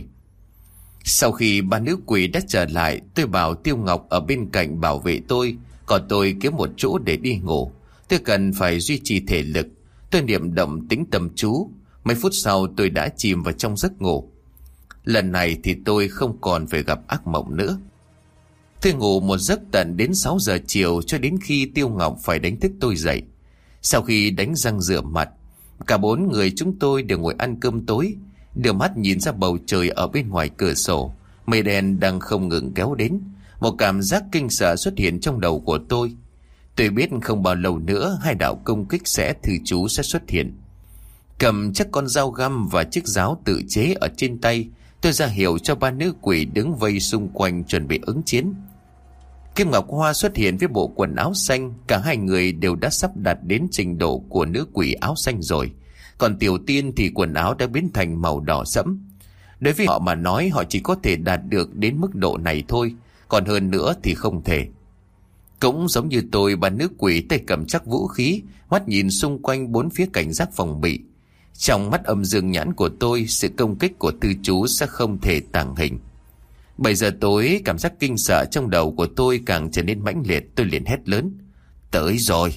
Sau khi ba nữ quỷ đã trở lại, tôi bảo Tiêu Ngọc ở bên cạnh bảo vệ tôi, còn tôi kiếm một chỗ để đi ngủ. Tôi cần phải duy trì thể lực. Tôi niệm động tính tâm chú. Mấy phút sau tôi đã chìm vào trong giấc ngủ. Lần này thì tôi không còn phải gặp ác mộng nữa. Tôi ngủ một giấc tận đến 6 giờ chiều, cho đến khi Tiêu Ngọc phải đánh thức tôi dậy. Sau khi đánh răng rửa mặt, cả bốn người chúng tôi đều ngồi ăn cơm tối, đưa mắt nhìn ra bầu trời ở bên ngoài cửa sổ. Mây đen đang không ngừng kéo đến. Một cảm giác kinh sợ xuất hiện trong đầu của tôi. Tôi biết không bao lâu nữa hai đạo công kích thư chú sẽ xuất hiện. Cầm chắc con dao găm và chiếc giáo tự chế ở trên tay, tôi ra hiệu cho ba nữ quỷ đứng vây xung quanh chuẩn bị ứng chiến. Kim Ngọc Hoa xuất hiện với bộ quần áo xanh. Cả hai người đều đã sắp đạt đến trình độ của nữ quỷ áo xanh rồi. Còn Tiểu Tiên thì quần áo đã biến thành màu đỏ sẫm. Đối với họ mà nói, họ chỉ có thể đạt được đến mức độ này thôi, còn hơn nữa thì không thể. Cũng giống như tôi, bà nữ quỷ tay cầm chắc vũ khí, mắt nhìn xung quanh bốn phía cảnh giác phòng bị. Trong mắt âm dương nhãn của tôi, sự công kích của tư chú sẽ không thể tàng hình. 7 giờ tối, cảm giác kinh sợ trong đầu của tôi càng trở nên mãnh liệt. Tôi liền hét lớn: tới rồi!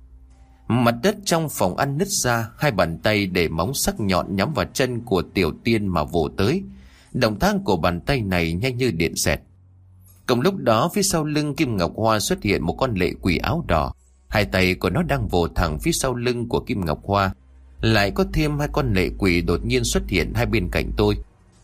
Mặt đất trong phòng ăn nứt ra, hai bàn tay để móng sắc nhọn nhắm vào chân của Tiểu Tiên mà vồ tới. Động tác của bàn tay này nhanh như điện xẹt. Cùng lúc đó, phía sau lưng Kim Ngọc Hoa xuất hiện một con lệ quỷ áo đỏ. Hai tay của nó đang vồ thẳng phía sau lưng của Kim Ngọc Hoa. Lại có thêm hai con lệ quỷ đột nhiên xuất hiện hai bên cạnh tôi.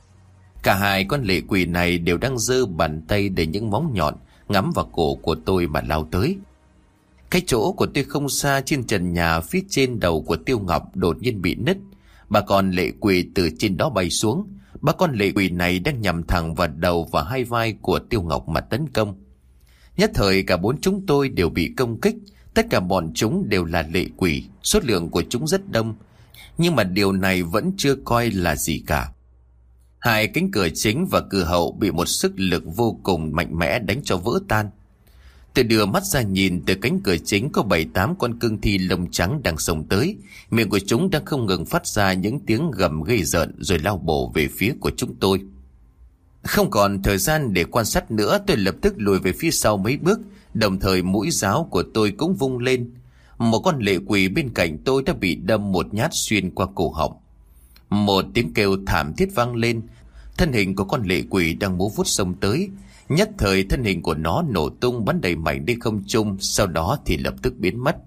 Cả hai con lệ quỷ này đều đang giơ bàn tay để những móng nhọn ngắm vào cổ của tôi mà lao tới. Cái chỗ của tôi không xa, trên trần nhà phía trên đầu của Tiêu Ngọc đột nhiên bị nứt. Ba con lệ quỷ từ trên đó bay xuống. Ba con lệ quỷ này đang nhằm thẳng vào đầu và hai vai của Tiêu Ngọc mà tấn công. Nhất thời cả bốn chúng tôi đều bị công kích. Tất cả bọn chúng đều là lệ quỷ, số lượng của chúng rất đông. Nhưng mà điều này vẫn chưa coi là gì cả. Hai cánh cửa chính và cửa hậu bị một sức lực vô cùng mạnh mẽ đánh cho vỡ tan. Tôi đưa mắt ra nhìn, từ cánh cửa chính có 7-8 con cương thi lông trắng đang xông tới. Miệng của chúng đang không ngừng phát ra những tiếng gầm ghê rợn rồi lao bổ về phía của chúng tôi. Không còn thời gian để quan sát nữa, tôi lập tức lùi về phía sau mấy bước, đồng thời mũi giáo của tôi cũng vung lên. Một con lệ quỷ bên cạnh tôi đã bị đâm một nhát xuyên qua cổ họng. Một tiếng kêu thảm thiết vang lên. Thân hình của con lệ quỷ đang múa vuốt xông tới. Nhất thời thân hình của nó nổ tung bắn đầy mảnh đi không trung, sau đó thì lập tức biến mất.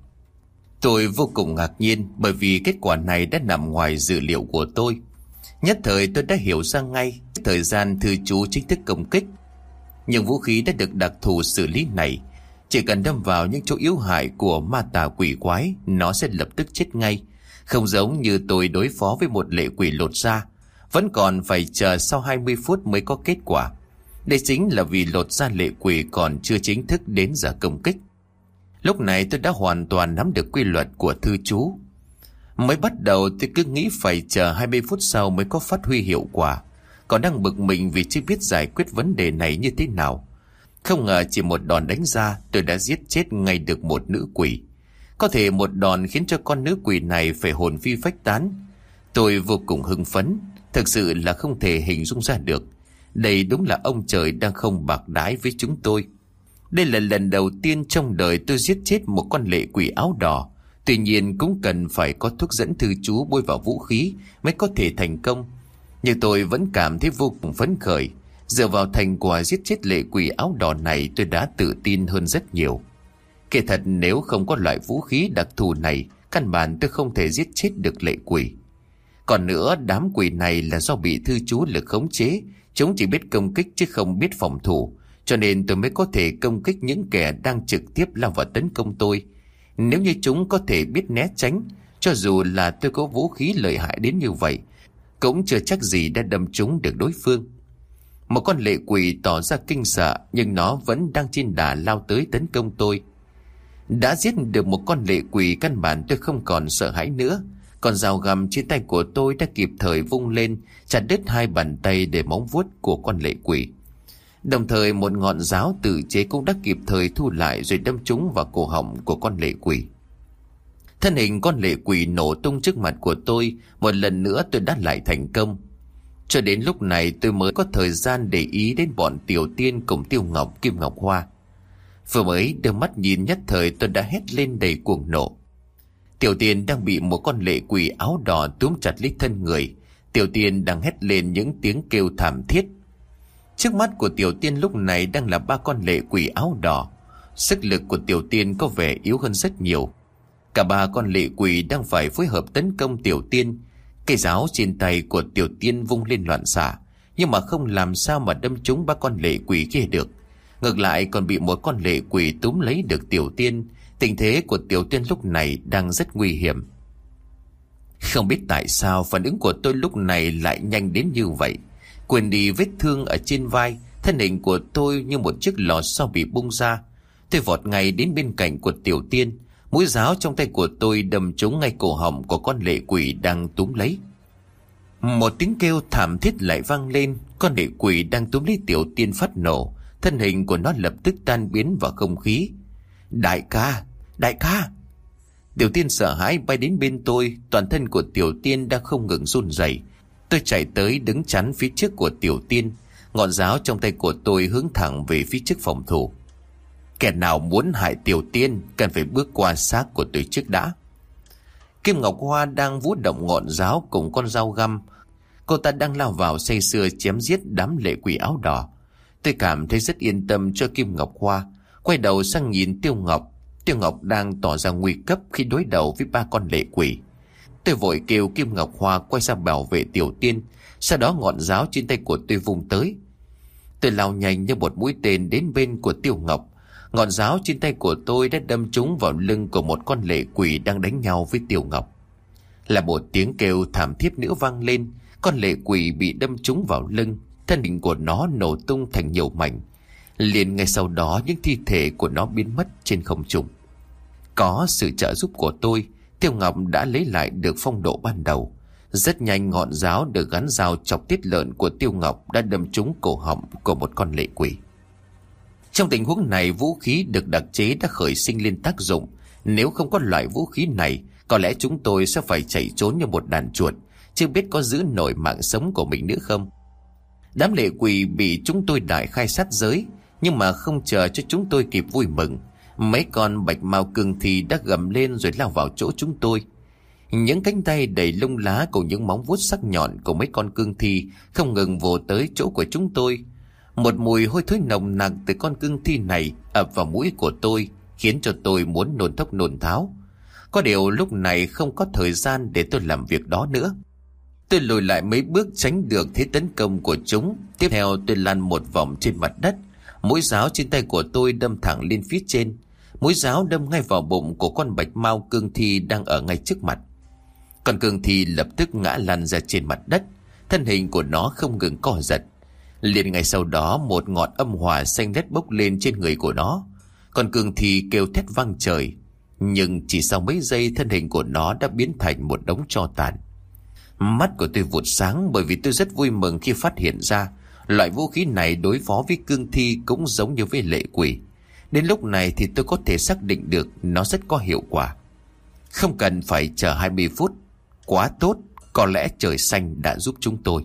Tôi vô cùng ngạc nhiên bởi vì kết quả này đã nằm ngoài dự liệu của tôi. Nhất thời tôi đã hiểu ra ngay thời gian thư chú chính thức công kích. Nhưng vũ khí đã được đặc thù xử lý này, chỉ cần đâm vào những chỗ yếu hại của ma tà quỷ quái, nó sẽ lập tức chết ngay. Không giống như tôi đối phó với một lệ quỷ lột da, vẫn còn phải chờ sau 20 phút mới có kết quả. Đây chính là vì lột da lệ quỷ còn chưa chính thức đến giờ công kích. Lúc này tôi đã hoàn toàn nắm được quy luật của thư chú. Mới bắt đầu tôi cứ nghĩ phải chờ 20 phút sau mới có phát huy hiệu quả, còn đang bực mình vì chưa biết giải quyết vấn đề này như thế nào. Không ngờ chỉ một đòn đánh ra tôi đã giết chết ngay được một nữ quỷ. Có thể một đòn khiến cho con nữ quỷ này phải hồn phi phách tán. Tôi vô cùng hưng phấn, thực sự là không thể hình dung ra được. Đây đúng là ông trời đang không bạc đãi với chúng tôi. Đây là lần đầu tiên trong đời tôi giết chết một con lệ quỷ áo đỏ. Tuy nhiên cũng cần phải có thuốc dẫn thư chú bôi vào vũ khí mới có thể thành công. Nhưng tôi vẫn cảm thấy vô cùng phấn khởi. Dựa vào thành quả giết chết lệ quỷ áo đỏ này, tôi đã tự tin hơn rất nhiều. Kể thật, nếu không có loại vũ khí đặc thù này, căn bản tôi không thể giết chết được lệ quỷ. Còn nữa, đám quỷ này là do bị thư chú lực khống chế, chúng chỉ biết công kích chứ không biết phòng thủ, cho nên tôi mới có thể công kích những kẻ đang trực tiếp lao vào tấn công tôi. Nếu như chúng có thể biết né tránh, cho dù là tôi có vũ khí lợi hại đến như vậy, cũng chưa chắc gì đã đâm trúng được đối phương. Một con lệ quỷ tỏ ra kinh sợ, nhưng nó vẫn đang trên đà lao tới tấn công tôi. Đã giết được một con lệ quỷ, căn bản tôi không còn sợ hãi nữa. Còn dao găm trên tay của tôi đã kịp thời vung lên, chặt đứt hai bàn tay để móng vuốt của con lệ quỷ. Đồng thời một ngọn giáo tự chế cũng đã kịp thời thu lại rồi đâm trúng vào cổ họng của con lệ quỷ. Thân hình con lệ quỷ nổ tung trước mặt của tôi. Một lần nữa tôi đã lại thành công. Cho đến lúc này tôi mới có thời gian để ý đến bọn Tiểu Tiên cùng Tiêu Ngọc, Kim Ngọc Hoa. Vừa mới đưa mắt nhìn, nhất thời tôi đã hét lên đầy cuồng nộ. Tiểu Tiên đang bị một con lệ quỷ áo đỏ túm chặt lấy thân người. Tiểu Tiên đang hét lên những tiếng kêu thảm thiết. Trước mắt của Tiểu Tiên lúc này đang là ba con lệ quỷ áo đỏ. Sức lực của Tiểu Tiên có vẻ yếu hơn rất nhiều. Cả ba con lệ quỷ đang phải phối hợp tấn công Tiểu Tiên. Cây giáo trên tay của Tiểu Tiên vung lên loạn xạ, nhưng mà không làm sao mà đâm trúng ba con lệ quỷ kia được. Ngược lại còn bị một con lệ quỷ túm lấy được Tiểu Tiên. Tình thế của Tiểu Tiên lúc này đang rất nguy hiểm. Không biết tại sao phản ứng của tôi lúc này lại nhanh đến như vậy. Quên đi vết thương ở trên vai, thân hình của tôi như một chiếc lò xo bị bung ra. Tôi vọt ngay đến bên cạnh của Tiểu Tiên. Mũi giáo trong tay của tôi đâm trúng ngay cổ họng của con lệ quỷ đang túm lấy. Một tiếng kêu thảm thiết lại vang lên. Con lệ quỷ đang túm lấy Tiểu Tiên phát nổ. Thân hình của nó lập tức tan biến vào không khí. Đại ca, đại ca! Tiểu Tiên sợ hãi bay đến bên tôi. Toàn thân của Tiểu Tiên đang không ngừng run rẩy. Tôi chạy tới đứng chắn phía trước của Tiểu Tiên. Ngọn giáo trong tay của tôi hướng thẳng về phía trước phòng thủ. Kẻ nào muốn hại Tiểu Tiên cần phải bước qua xác của tôi trước đã. Kim Ngọc Hoa đang vũ động ngọn giáo cùng con dao găm. Cô ta đang lao vào say sưa chém giết đám lệ quỷ áo đỏ. Tôi cảm thấy rất yên tâm cho Kim Ngọc Hoa. Quay đầu sang nhìn Tiêu Ngọc. Tiêu Ngọc đang tỏ ra nguy cấp khi đối đầu với ba con lệ quỷ. Tôi vội kêu Kim Ngọc Hoa quay ra bảo vệ Tiểu Tiên. Sau đó ngọn giáo trên tay của tôi vung tới. Tôi lao nhanh như một mũi tên đến bên của Tiêu Ngọc. Ngọn giáo trên tay của tôi đã đâm trúng vào lưng của một con lệ quỷ đang đánh nhau với Tiêu Ngọc. Là một tiếng kêu thảm thiết nữa vang lên. Con lệ quỷ bị đâm trúng vào lưng. Thân hình của nó nổ tung thành nhiều mảnh. Liền ngay sau đó những thi thể của nó biến mất trên không trung. Có sự trợ giúp của tôi, Tiêu Ngọc đã lấy lại được phong độ ban đầu. Rất nhanh ngọn giáo được gắn dao chọc tiết lợn của Tiêu Ngọc đã đâm trúng cổ họng của một con lệ quỷ. Trong tình huống này, vũ khí được đặc chế đã khởi sinh lên tác dụng. Nếu không có loại vũ khí này, có lẽ chúng tôi sẽ phải chạy trốn như một đàn chuột, chưa biết có giữ nổi mạng sống của mình nữa không. Đám lệ quỷ bị chúng tôi đại khai sát giới, nhưng mà không chờ cho chúng tôi kịp vui mừng, mấy con bạch mao cương thì đã gầm lên rồi lao vào chỗ chúng tôi. Những cánh tay đầy lông lá cùng những móng vuốt sắc nhọn của mấy con cương thi không ngừng vồ tới chỗ của chúng tôi. Một mùi hôi thối nồng nặc từ con cương thi này ập vào mũi của tôi, khiến cho tôi muốn nôn thốc nôn tháo. Có điều lúc này không có thời gian để tôi làm việc đó nữa. Tôi lùi lại mấy bước tránh được thế tấn công của chúng. Tiếp theo tôi lăn một vòng trên mặt đất. Mũi giáo trên tay của tôi đâm thẳng lên phía trên. Mũi giáo đâm ngay vào bụng của con bạch mao cương thi đang ở ngay trước mặt. Con cương thi lập tức ngã lăn ra trên mặt đất. Thân hình của nó không ngừng co giật. Liền ngay sau đó một ngọn âm hỏa xanh lét bốc lên trên người của nó. Con cương thi kêu thét vang trời. Nhưng chỉ sau mấy giây thân hình của nó đã biến thành một đống tro tàn. Mắt của tôi vụt sáng bởi vì tôi rất vui mừng khi phát hiện ra loại vũ khí này đối phó với cương thi cũng giống như với lệ quỷ. Đến lúc này thì tôi có thể xác định được nó rất có hiệu quả. Không cần phải chờ 20 phút. Quá tốt, có lẽ trời xanh đã giúp chúng tôi.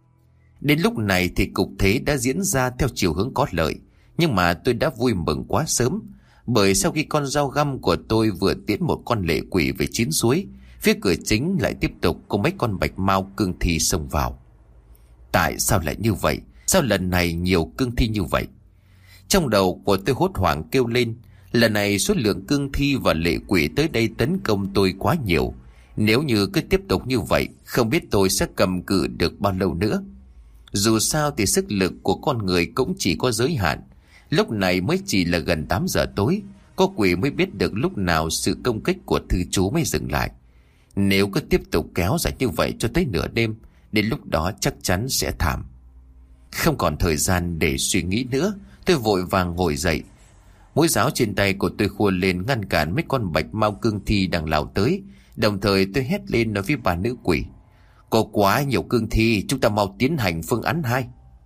Đến lúc này thì cục thế đã diễn ra theo chiều hướng có lợi. Nhưng mà tôi đã vui mừng quá sớm. Bởi sau khi con dao găm của tôi vừa tiễn một con lệ quỷ về chín suối, phía cửa chính lại tiếp tục có mấy con bạch mao cương thi xông vào. Tại sao lại như vậy? Sao lần này nhiều cương thi như vậy? Trong đầu của tôi hốt hoảng kêu lên. Lần này số lượng cương thi và lệ quỷ tới đây tấn công tôi quá nhiều. Nếu như cứ tiếp tục như vậy, không biết tôi sẽ cầm cự được bao lâu nữa. Dù sao thì sức lực của con người cũng chỉ có giới hạn. Lúc này mới chỉ là gần 8 giờ tối. Có quỷ mới biết được lúc nào sự công kích của thư chú mới dừng lại. Nếu cứ tiếp tục kéo dài như vậy cho tới nửa đêm, đến lúc đó chắc chắn sẽ thảm. Không còn thời gian để suy nghĩ nữa, tôi vội vàng ngồi dậy. Mũi giáo trên tay của tôi khua lên ngăn cản mấy con bạch mao cương thi đang lao tới. Đồng thời tôi hét lên nói với bà nữ quỷ: có quá nhiều cương thi, chúng ta mau tiến hành phương án 2.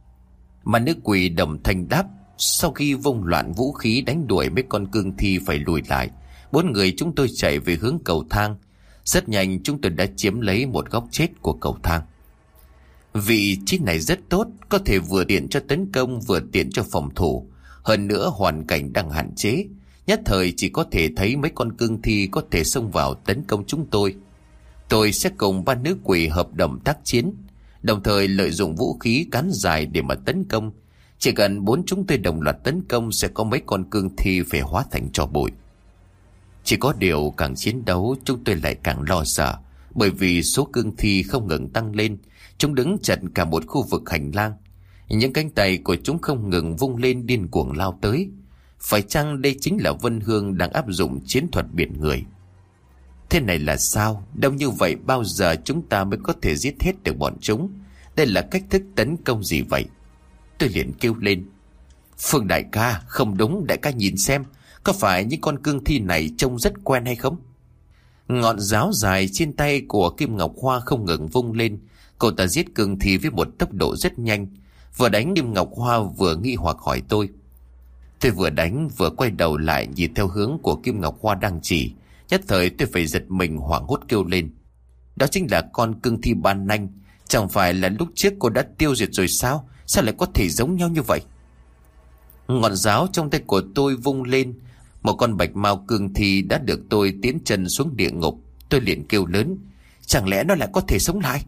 Mà nữ quỷ đồng thanh đáp. Sau khi vung loạn vũ khí đánh đuổi mấy con cương thi phải lùi lại, 4 người chúng tôi chạy về hướng cầu thang. Rất nhanh chúng tôi đã chiếm lấy một góc chết của cầu thang. Vị trí này rất tốt, có thể vừa tiện cho tấn công vừa tiện cho phòng thủ. Hơn nữa hoàn cảnh đang hạn chế, nhất thời chỉ có thể thấy mấy con cương thi có thể xông vào tấn công chúng tôi. Tôi sẽ cùng 3 nữ quỷ hợp đồng tác chiến, đồng thời lợi dụng vũ khí cán dài để mà tấn công. Chỉ cần 4 chúng tôi đồng loạt tấn công sẽ có mấy con cương thi phải hóa thành tro bụi. Chỉ có điều càng chiến đấu chúng tôi lại càng lo sợ, bởi vì số cương thi không ngừng tăng lên. Chúng đứng chật cả một khu vực hành lang. Những cánh tay của chúng không ngừng vung lên điên cuồng lao tới. Phải chăng đây chính là Vân Hương đang áp dụng chiến thuật biển người? Thế này là sao? Đông như vậy bao giờ chúng ta mới có thể giết hết được bọn chúng? Đây là cách thức tấn công gì vậy? Tôi liền kêu lên: Phương đại ca, không đúng, đại ca nhìn xem, có phải những con cương thi này trông rất quen hay không? Ngọn giáo dài trên tay của Kim Ngọc Hoa không ngừng vung lên. Cậu ta giết cương thi với một tốc độ rất nhanh. Vừa đánh Kim Ngọc Hoa vừa nghi hoặc hỏi tôi. Tôi vừa đánh vừa quay đầu lại nhìn theo hướng của Kim Ngọc Hoa đang chỉ. Nhất thời tôi phải giật mình hoảng hốt kêu lên: đó chính là con cương thi ban nanh. Chẳng phải là lúc trước cô đã tiêu diệt rồi sao? Sao lại có thể giống nhau như vậy? Ngọn giáo trong tay của tôi vung lên. Một con bạch mao cương thi đã được tôi tiến chân xuống địa ngục. Tôi liền kêu lớn: chẳng lẽ nó lại có thể sống lại?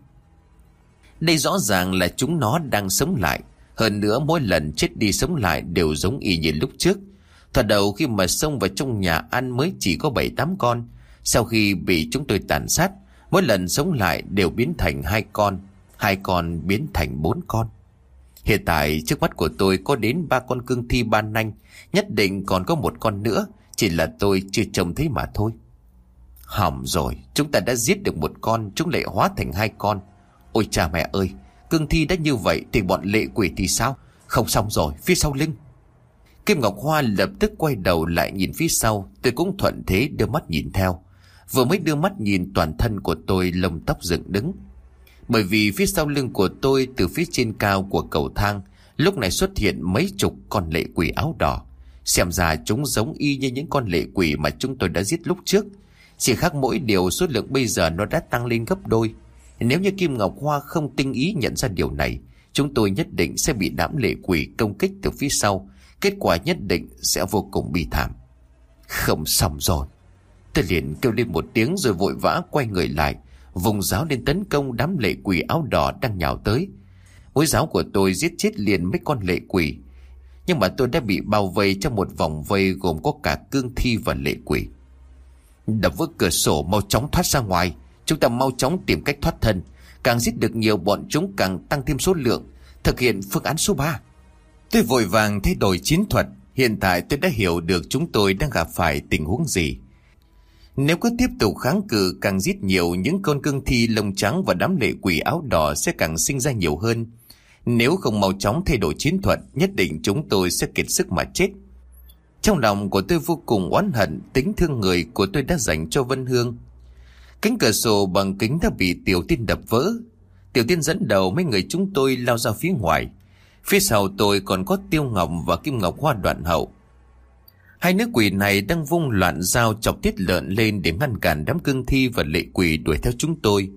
Đây rõ ràng là chúng nó đang sống lại. Hơn nữa mỗi lần chết đi sống lại đều giống y như lúc trước. Thoạt đầu khi mà xông vào trong nhà ăn mới chỉ có 7-8 con. Sau khi bị chúng tôi tàn sát, mỗi lần sống lại đều biến thành 2 con, 2 con biến thành 4 con. Hiện tại trước mắt của tôi có đến 3 con cương thi ban nanh, nhất định còn có một con nữa, chỉ là tôi chưa trông thấy mà thôi. Hỏng rồi, chúng ta đã giết được một con, chúng lại hóa thành 2 con. Ôi cha mẹ ơi, cương thi đã như vậy thì bọn lệ quỷ thì sao? Không xong rồi, phía sau lưng. Kim Ngọc Hoa lập tức quay đầu lại nhìn phía sau. Tôi cũng thuận thế đưa mắt nhìn theo. Vừa mới đưa mắt nhìn, toàn thân của tôi lông tóc dựng đứng. Bởi vì phía sau lưng của tôi, từ phía trên cao của cầu thang, lúc này xuất hiện mấy chục con lệ quỷ áo đỏ. Xem ra chúng giống y như những con lệ quỷ mà chúng tôi đã giết lúc trước. Chỉ khác mỗi điều số lượng bây giờ nó đã tăng lên gấp đôi. Nếu như Kim Ngọc Hoa không tinh ý nhận ra điều này, chúng tôi nhất định sẽ bị đám lệ quỷ công kích từ phía sau. Kết quả nhất định sẽ vô cùng bi thảm. Không xong rồi. Tôi liền kêu lên một tiếng rồi vội vã quay người lại, vùng giáo lên tấn công đám lệ quỷ áo đỏ đang nhào tới. Mũi giáo của tôi giết chết liền mấy con lệ quỷ, nhưng mà tôi đã bị bao vây trong một vòng vây gồm có cả cương thi và lệ quỷ. Đập vỡ cửa sổ, mau chóng thoát ra ngoài. Chúng ta mau chóng tìm cách thoát thân. Càng giết được nhiều bọn chúng càng tăng thêm số lượng. Thực hiện phương án số 3. Tôi vội vàng thay đổi chiến thuật. Hiện tại tôi đã hiểu được chúng tôi đang gặp phải tình huống gì. Nếu cứ tiếp tục kháng cự, càng giết nhiều những con cương thi lông trắng và đám lệ quỷ áo đỏ sẽ càng sinh ra nhiều hơn. Nếu không mau chóng thay đổi chiến thuật, nhất định chúng tôi sẽ kiệt sức mà chết. Trong lòng của tôi vô cùng oán hận tính thương người của tôi đã dành cho Vân Hương. Cánh cửa sổ bằng kính đã bị Tiểu Tiên đập vỡ. Tiểu Tiên dẫn đầu mấy người chúng tôi lao ra phía ngoài. Phía sau tôi còn có Tiêu Ngọc và Kim Ngọc Hoa Đoạn Hậu. Hai nữ quỷ này đang vung loạn dao chọc tiết lợn lên để ngăn cản đám cương thi và lệ quỷ đuổi theo chúng tôi.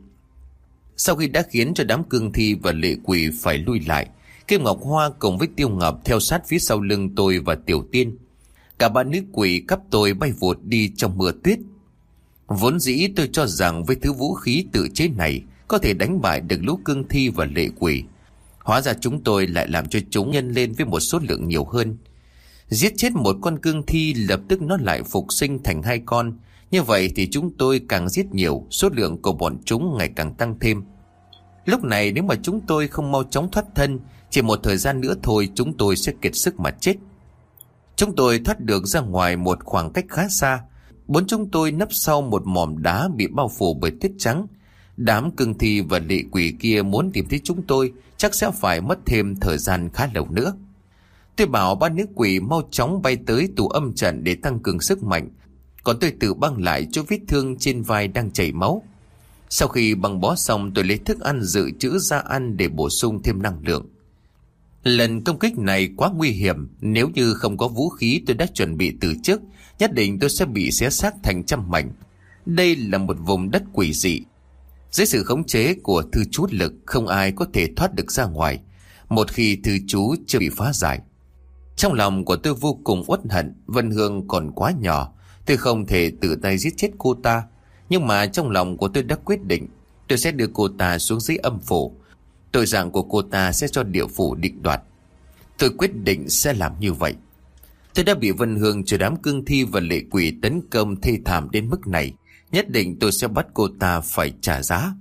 Sau khi đã khiến cho đám cương thi và lệ quỷ phải lui lại, Kim Ngọc Hoa cùng với Tiêu Ngọc theo sát phía sau lưng tôi và Tiểu Tiên. Cả ba nữ quỷ cắp tôi bay vụt đi trong mưa tuyết. Vốn dĩ tôi cho rằng với thứ vũ khí tự chế này có thể đánh bại được lũ cương thi và lệ quỷ. Hóa ra chúng tôi lại làm cho chúng nhân lên với một số lượng nhiều hơn. Giết chết một con cương thi, lập tức nó lại phục sinh thành 2 con. Như vậy thì chúng tôi càng giết nhiều, số lượng của bọn chúng ngày càng tăng thêm. Lúc này nếu mà chúng tôi không mau chóng thoát thân, chỉ một thời gian nữa thôi chúng tôi sẽ kiệt sức mà chết. Chúng tôi thoát được ra ngoài một khoảng cách khá xa. Bốn chúng tôi nấp sau một mỏm đá bị bao phủ bởi tuyết trắng. Đám cương thi và lệ quỷ kia muốn tìm thấy chúng tôi chắc sẽ phải mất thêm thời gian khá lâu nữa. Tôi bảo ba nữ quỷ mau chóng bay tới tù âm trận để tăng cường sức mạnh, còn tôi tự băng lại chỗ vết thương trên vai đang chảy máu. Sau khi băng bó xong, tôi lấy thức ăn dự trữ ra ăn để bổ sung thêm năng lượng. Lần công kích này quá nguy hiểm, nếu như không có vũ khí tôi đã chuẩn bị từ trước, nhất định tôi sẽ bị xé xác thành trăm mảnh. Đây là một vùng đất quỷ dị. Dưới sự khống chế của thư chú lực, không ai có thể thoát được ra ngoài, một khi thư chú chưa bị phá giải. Trong lòng của tôi vô cùng uất hận, Vân Hương còn quá nhỏ, tôi không thể tự tay giết chết cô ta. Nhưng mà trong lòng của tôi đã quyết định, tôi sẽ đưa cô ta xuống dưới âm phủ. Tội trạng của cô ta sẽ cho địa phủ định đoạt. Tôi quyết định sẽ làm như vậy. Tôi đã bị Vân Hương cho đám cương thi và lệ quỷ tấn công thê thảm đến mức này, nhất định tôi sẽ bắt cô ta phải trả giá.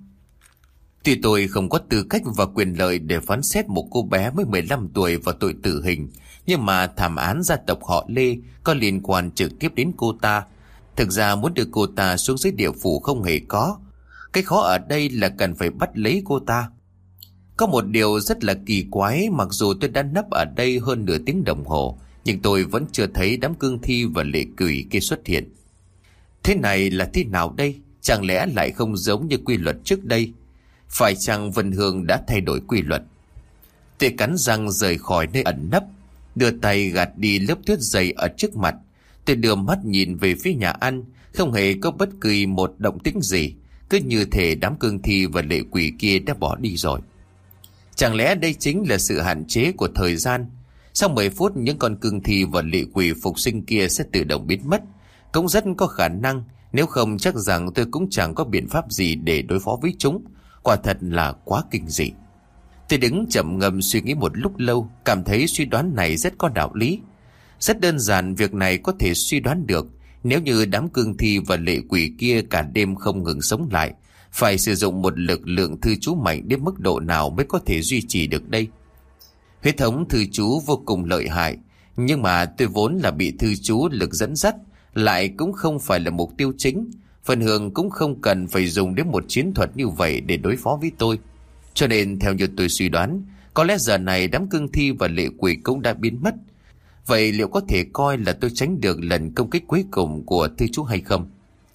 Tuy tôi không có tư cách và quyền lợi để phán xét một cô bé mới 15 tuổi vào tội tử hình, nhưng mà thảm án gia tộc họ Lê có liên quan trực tiếp đến cô ta. Thực ra muốn đưa cô ta xuống dưới địa phủ không hề có. Cái khó ở đây là cần phải bắt lấy cô ta. Có một điều rất là kỳ quái, mặc dù tôi đã nấp ở đây hơn nửa tiếng đồng hồ, nhưng tôi vẫn chưa thấy đám cương thi và lệ quỷ kia xuất hiện. Thế này là thế nào đây? Chẳng lẽ lại không giống như quy luật trước đây? Phải chăng Vân Hương đã thay đổi quy luật? Tôi cắn răng rời khỏi nơi ẩn nấp, đưa tay gạt đi lớp tuyết dày ở trước mặt. Tôi đưa mắt nhìn về phía nhà ăn, không hề có bất kỳ một động tĩnh gì, cứ như thể đám cương thi và lệ quỷ kia đã bỏ đi rồi. Chẳng lẽ đây chính là sự hạn chế của thời gian? Sau 10 phút những con cương thi và lệ quỷ phục sinh kia sẽ tự động biến mất. Cũng rất có khả năng, nếu không chắc rằng tôi cũng chẳng có biện pháp gì để đối phó với chúng. Quả thật là quá kinh dị. Tôi đứng trầm ngâm suy nghĩ một lúc lâu, cảm thấy suy đoán này rất có đạo lý. Rất đơn giản, việc này có thể suy đoán được. Nếu như đám cương thi và lệ quỷ kia cả đêm không ngừng sống lại, phải sử dụng một lực lượng thư chú mạnh đến mức độ nào mới có thể duy trì được đây? Huyết thống thư chú vô cùng lợi hại, nhưng mà tôi vốn là bị thư chú lực dẫn dắt, lại cũng không phải là mục tiêu chính. Vân Hương cũng không cần phải dùng đến một chiến thuật như vậy để đối phó với tôi. Cho nên theo như tôi suy đoán, có lẽ giờ này đám cương thi và lệ quỷ cũng đã biến mất. Vậy liệu có thể coi là tôi tránh được lần công kích cuối cùng của thư chú hay không?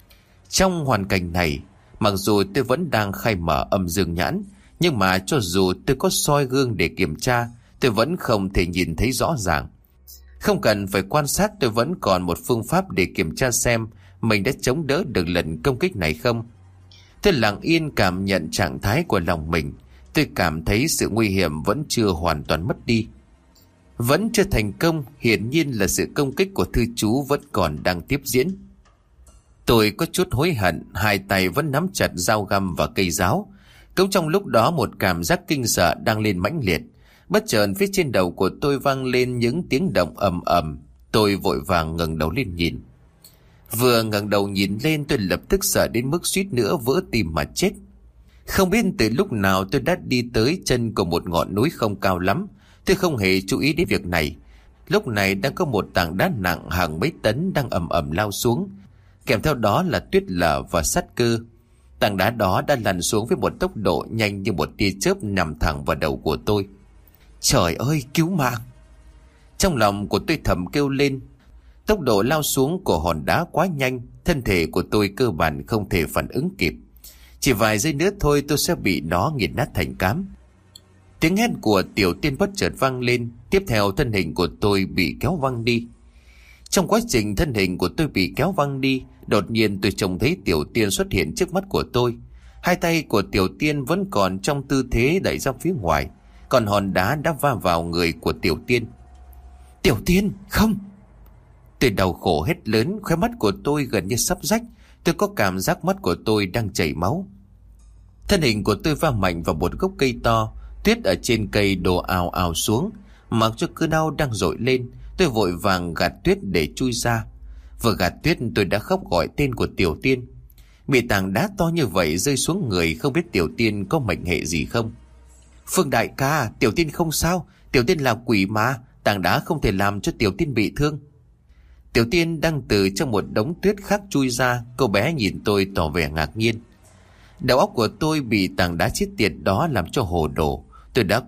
Trong hoàn cảnh này, mặc dù tôi vẫn đang khai mở âm dương nhãn, nhưng mà cho dù tôi có soi gương để kiểm tra, tôi vẫn không thể nhìn thấy rõ ràng. Không cần phải quan sát, tôi vẫn còn một phương pháp để kiểm tra xem mình đã chống đỡ được lần công kích này không. Tôi lặng yên cảm nhận trạng thái của lòng mình. Tôi cảm thấy sự nguy hiểm vẫn chưa hoàn toàn mất đi. Vẫn chưa thành công, hiển nhiên là sự công kích của thư chú vẫn còn đang tiếp diễn. Tôi có chút hối hận, hai tay vẫn nắm chặt dao găm và cây giáo. Cũng trong lúc đó một cảm giác kinh sợ đang lên mãnh liệt. Bất chợt phía trên đầu của tôi vang lên những tiếng động ầm ầm. Tôi vội vàng ngẩng đầu lên nhìn. Vừa ngẩng đầu nhìn lên, tôi lập tức sợ đến mức suýt nữa vỡ tim mà chết. Không biết từ lúc nào tôi đã đi tới chân của một ngọn núi không cao lắm. Tôi không hề chú ý đến việc này. Lúc này đang có một tảng đá nặng hàng mấy tấn đang ầm ầm lao xuống, kèm theo đó là tuyết lở và sắt cơ. Tảng đá đó đã lăn xuống với một tốc độ nhanh như một tia chớp nhằm thẳng vào đầu của tôi. Trời ơi, cứu mạng! Trong lòng của tôi thầm kêu lên. Tốc độ lao xuống của hòn đá quá nhanh, thân thể của tôi cơ bản không thể phản ứng kịp. Chỉ vài giây nữa thôi tôi sẽ bị nó nghiền nát thành cám. Tiếng hét của Tiểu Tiên bất chợt vang lên, tiếp theo thân hình của tôi bị kéo văng đi. Trong quá trình thân hình của tôi bị kéo văng đi, đột nhiên tôi trông thấy Tiểu Tiên xuất hiện trước mắt của tôi. Hai tay của Tiểu Tiên vẫn còn trong tư thế đẩy ra phía ngoài, còn hòn đá đã va vào người của Tiểu Tiên. Tiểu Tiên, không! Tôi đau khổ hét lớn, khóe mắt của tôi gần như sắp rách. Tôi có cảm giác mắt của tôi đang chảy máu. Thân hình của tôi va mạnh vào một gốc cây to. Tuyết ở trên cây đổ ào ào xuống, mặc cho cơn đau đang dội lên. Tôi vội vàng gạt tuyết để chui ra. Vừa gạt tuyết tôi đã khóc gọi tên của Tiểu Tiên. Bị tảng đá to như vậy rơi xuống người, không biết Tiểu Tiên có mệnh hệ gì không. Phương đại ca, Tiểu Tiên không sao. Tiểu Tiên là quỷ mà, tảng đá không thể làm cho Tiểu Tiên bị thương. Tiểu Tiên đang từ trong một đống tuyết khác chui ra. Cô bé nhìn tôi tỏ vẻ ngạc nhiên. Đầu óc của tôi bị tảng đá chết tiệt đó làm cho hồ đồ. Tôi đã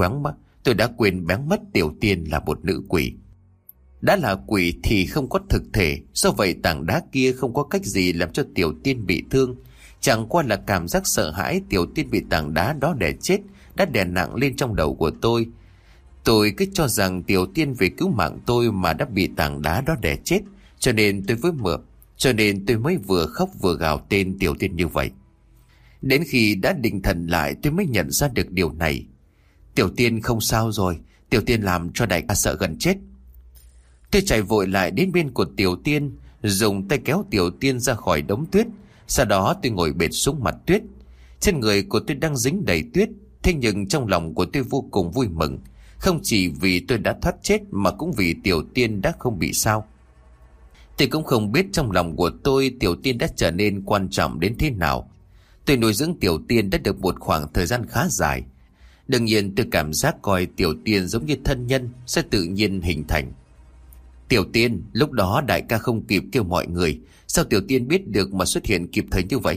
quên bén mất Tiểu Tiên là một nữ quỷ. Đã là quỷ thì không có thực thể, do vậy tảng đá kia không có cách gì làm cho Tiểu Tiên bị thương. Chẳng qua là cảm giác sợ hãi Tiểu Tiên bị tảng đá đó đè chết đã đè nặng lên trong đầu của tôi. Tôi cứ cho rằng Tiểu Tiên vì cứu mạng tôi mà đã bị tảng đá đó đè chết, cho nên tôi mới vừa khóc vừa gào tên Tiểu Tiên như vậy. Đến khi đã định thần lại tôi mới nhận ra được điều này. Tiểu Tiên không sao rồi, Tiểu Tiên làm cho đại ca sợ gần chết. Tôi chạy vội lại đến bên của Tiểu Tiên, dùng tay kéo Tiểu Tiên ra khỏi đống tuyết. Sau đó tôi ngồi bệt xuống mặt tuyết. Trên người của tôi đang dính đầy tuyết, thế nhưng trong lòng của tôi vô cùng vui mừng. Không chỉ vì tôi đã thoát chết mà cũng vì Tiểu Tiên đã không bị sao. Tôi cũng không biết trong lòng của tôi Tiểu Tiên đã trở nên quan trọng đến thế nào. Tôi nuôi dưỡng Tiểu Tiên đã được một khoảng thời gian khá dài. Đương nhiên tôi cảm giác coi Tiểu Tiên giống như thân nhân sẽ tự nhiên hình thành. Tiểu Tiên, lúc đó đại ca không kịp kêu mọi người, sao Tiểu Tiên biết được mà xuất hiện kịp thời như vậy?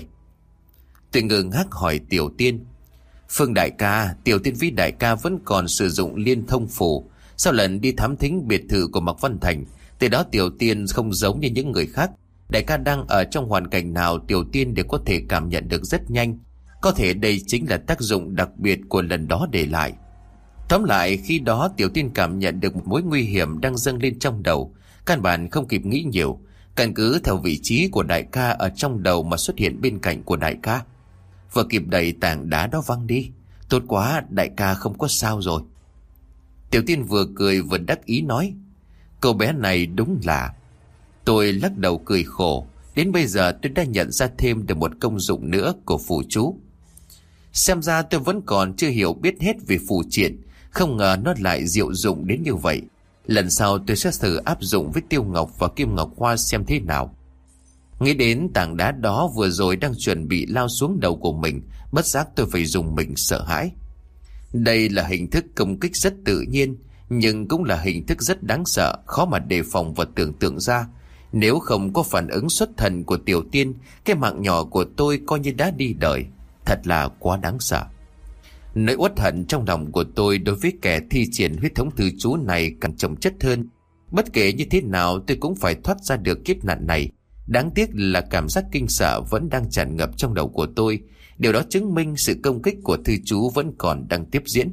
Tôi ngơ ngác hỏi Tiểu Tiên. Phương đại ca, Tiểu Tiên với đại ca vẫn còn sử dụng liên thông phù. Sau lần đi thám thính biệt thự của Mạc Văn Thành, từ đó Tiểu Tiên không giống như những người khác. Đại ca đang ở trong hoàn cảnh nào Tiểu Tiên đều có thể cảm nhận được rất nhanh. Có thể đây chính là tác dụng đặc biệt của lần đó để lại. Tóm lại khi đó Tiểu Tiên cảm nhận được một mối nguy hiểm đang dâng lên trong đầu. Căn bản không kịp nghĩ nhiều, căn cứ theo vị trí của đại ca ở trong đầu mà xuất hiện bên cạnh của đại ca. Vừa kịp đẩy tảng đá đó văng đi. Tốt quá, đại ca không có sao rồi. Tiểu Tiên vừa cười vừa đắc ý nói. Cô bé này đúng là... Tôi lắc đầu cười khổ. Đến bây giờ tôi đã nhận ra thêm được một công dụng nữa của phù chú. Xem ra tôi vẫn còn chưa hiểu biết hết về phù triện. Không ngờ nó lại diệu dụng đến như vậy. Lần sau tôi sẽ thử áp dụng với Tiêu Ngọc và Kim Ngọc Hoa xem thế nào. Nghĩ đến tảng đá đó vừa rồi đang chuẩn bị lao xuống đầu của mình, bất giác tôi phải dùng mình sợ hãi. Đây là hình thức công kích rất tự nhiên, nhưng cũng là hình thức rất đáng sợ, khó mà đề phòng và tưởng tượng ra. Nếu không có phản ứng xuất thần của Tiểu Tiên, cái mạng nhỏ của tôi coi như đã đi đời. Thật là quá đáng sợ. Nỗi uất hận trong lòng của tôi đối với kẻ thi triển huyết thống thư chú này càng chồng chất hơn. Bất kể như thế nào tôi cũng phải thoát ra được kiếp nạn này. Đáng tiếc là cảm giác kinh sợ vẫn đang tràn ngập trong đầu của tôi. Điều đó chứng minh sự công kích của thư chú vẫn còn đang tiếp diễn.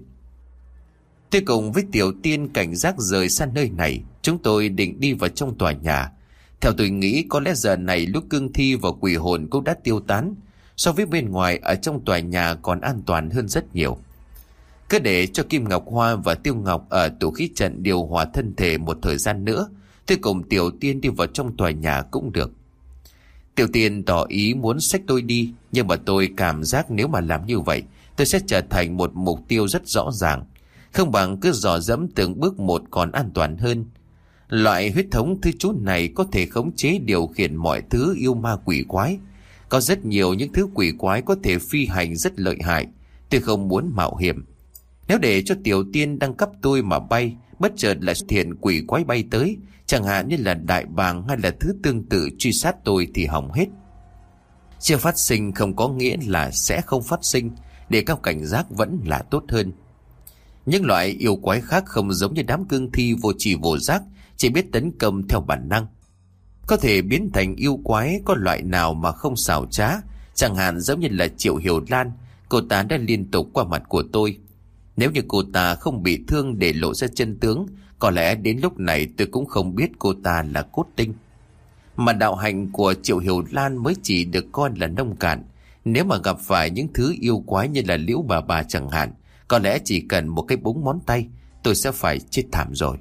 Tôi cùng với Tiểu Tiên cảnh giác rời xa nơi này. Chúng tôi định đi vào trong tòa nhà. Theo tôi nghĩ có lẽ giờ này lúc cương thi và quỷ hồn cũng đã tiêu tán. So với bên ngoài, ở trong tòa nhà còn an toàn hơn rất nhiều. Cứ để cho Kim Ngọc Hoa và Tiêu Ngọc ở tụ khí trận điều hòa thân thể một thời gian nữa, tôi cùng Tiểu Tiên đi vào trong tòa nhà cũng được. Tiểu Tiên tỏ ý muốn xách tôi đi, nhưng mà tôi cảm giác nếu mà làm như vậy, tôi sẽ trở thành một mục tiêu rất rõ ràng. Không bằng cứ dò dẫm từng bước một còn an toàn hơn. Loại huyết thống thứ chú này có thể khống chế điều khiển mọi thứ yêu ma quỷ quái. Có rất nhiều những thứ quỷ quái có thể phi hành rất lợi hại. Tôi không muốn mạo hiểm. Nếu để cho Tiểu Tiên đang cấp tôi mà bay, bất chợt lại xuất hiện quỷ quái bay tới, chẳng hạn như là đại bàng hay là thứ tương tự truy sát tôi thì hỏng hết. Chưa phát sinh không có nghĩa là sẽ không phát sinh, để cao cảnh giác vẫn là tốt hơn. Những loại yêu quái khác không giống như đám cương thi vô tri vô giác, chỉ biết tấn công theo bản năng. Có thể biến thành yêu quái, có loại nào mà không xảo trá, chẳng hạn giống như là Triệu Hiểu Lan. Cô ta đã liên tục qua mặt của tôi. Nếu như cô ta không bị thương để lộ ra chân tướng, có lẽ đến lúc này tôi cũng không biết cô ta là cốt tinh. Mà đạo hạnh của Triệu Hiểu Lan mới chỉ được coi là nông cạn. Nếu mà gặp phải những thứ yêu quái như là Liễu bà chẳng hạn, có lẽ chỉ cần một cái búng ngón tay, tôi sẽ phải chết thảm rồi.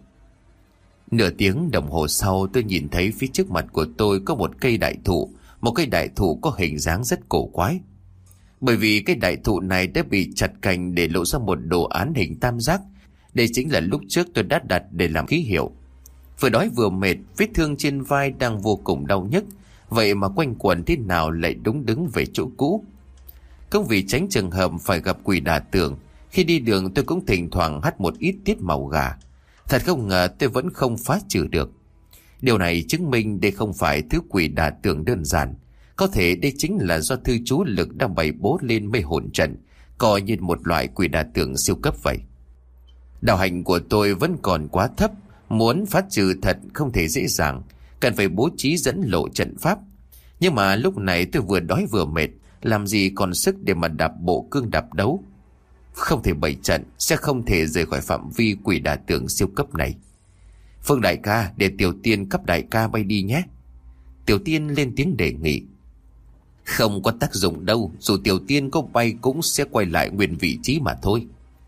Nửa tiếng đồng hồ sau, tôi nhìn thấy phía trước mặt của tôi có một cây đại thụ. Một cây đại thụ có hình dáng rất cổ quái. Bởi vì cái đại thụ này đã bị chặt cành để lộ ra một đồ án hình tam giác. Đây chính là lúc trước tôi đã đặt để làm ký hiệu. Vừa đói vừa mệt, vết thương trên vai đang vô cùng đau nhức. Vậy mà quanh quẩn thế nào lại đúng đứng về chỗ cũ. Không vì tránh trường hợp phải gặp quỷ đả tường, khi đi đường tôi cũng thỉnh thoảng hắt một ít tiết màu gà. Thật không ngờ tôi vẫn không phá trừ được. Điều này chứng minh đây không phải thứ quỷ đả tường đơn giản. Có thể đây chính là do thư chú lực đang bày bố lên mê hồn trận, coi như một loại quỷ đả tường siêu cấp vậy. Đạo hạnh của tôi vẫn còn quá thấp, muốn phá trừ thật không thể dễ dàng, cần phải bố trí dẫn lộ trận pháp. Nhưng mà lúc này tôi vừa đói vừa mệt, làm gì còn sức để mà đạp bộ cương đạp đấu. Không thể bày trận, sẽ không thể rời khỏi phạm vi quỷ đả tường siêu cấp này. Phương đại ca, để Tiểu Tiên cấp đại ca bay đi nhé. Tiểu Tiên lên tiếng đề nghị. Không có tác dụng đâu, dù Tiểu Tiên có bay cũng sẽ quay lại nguyên vị trí mà thôi.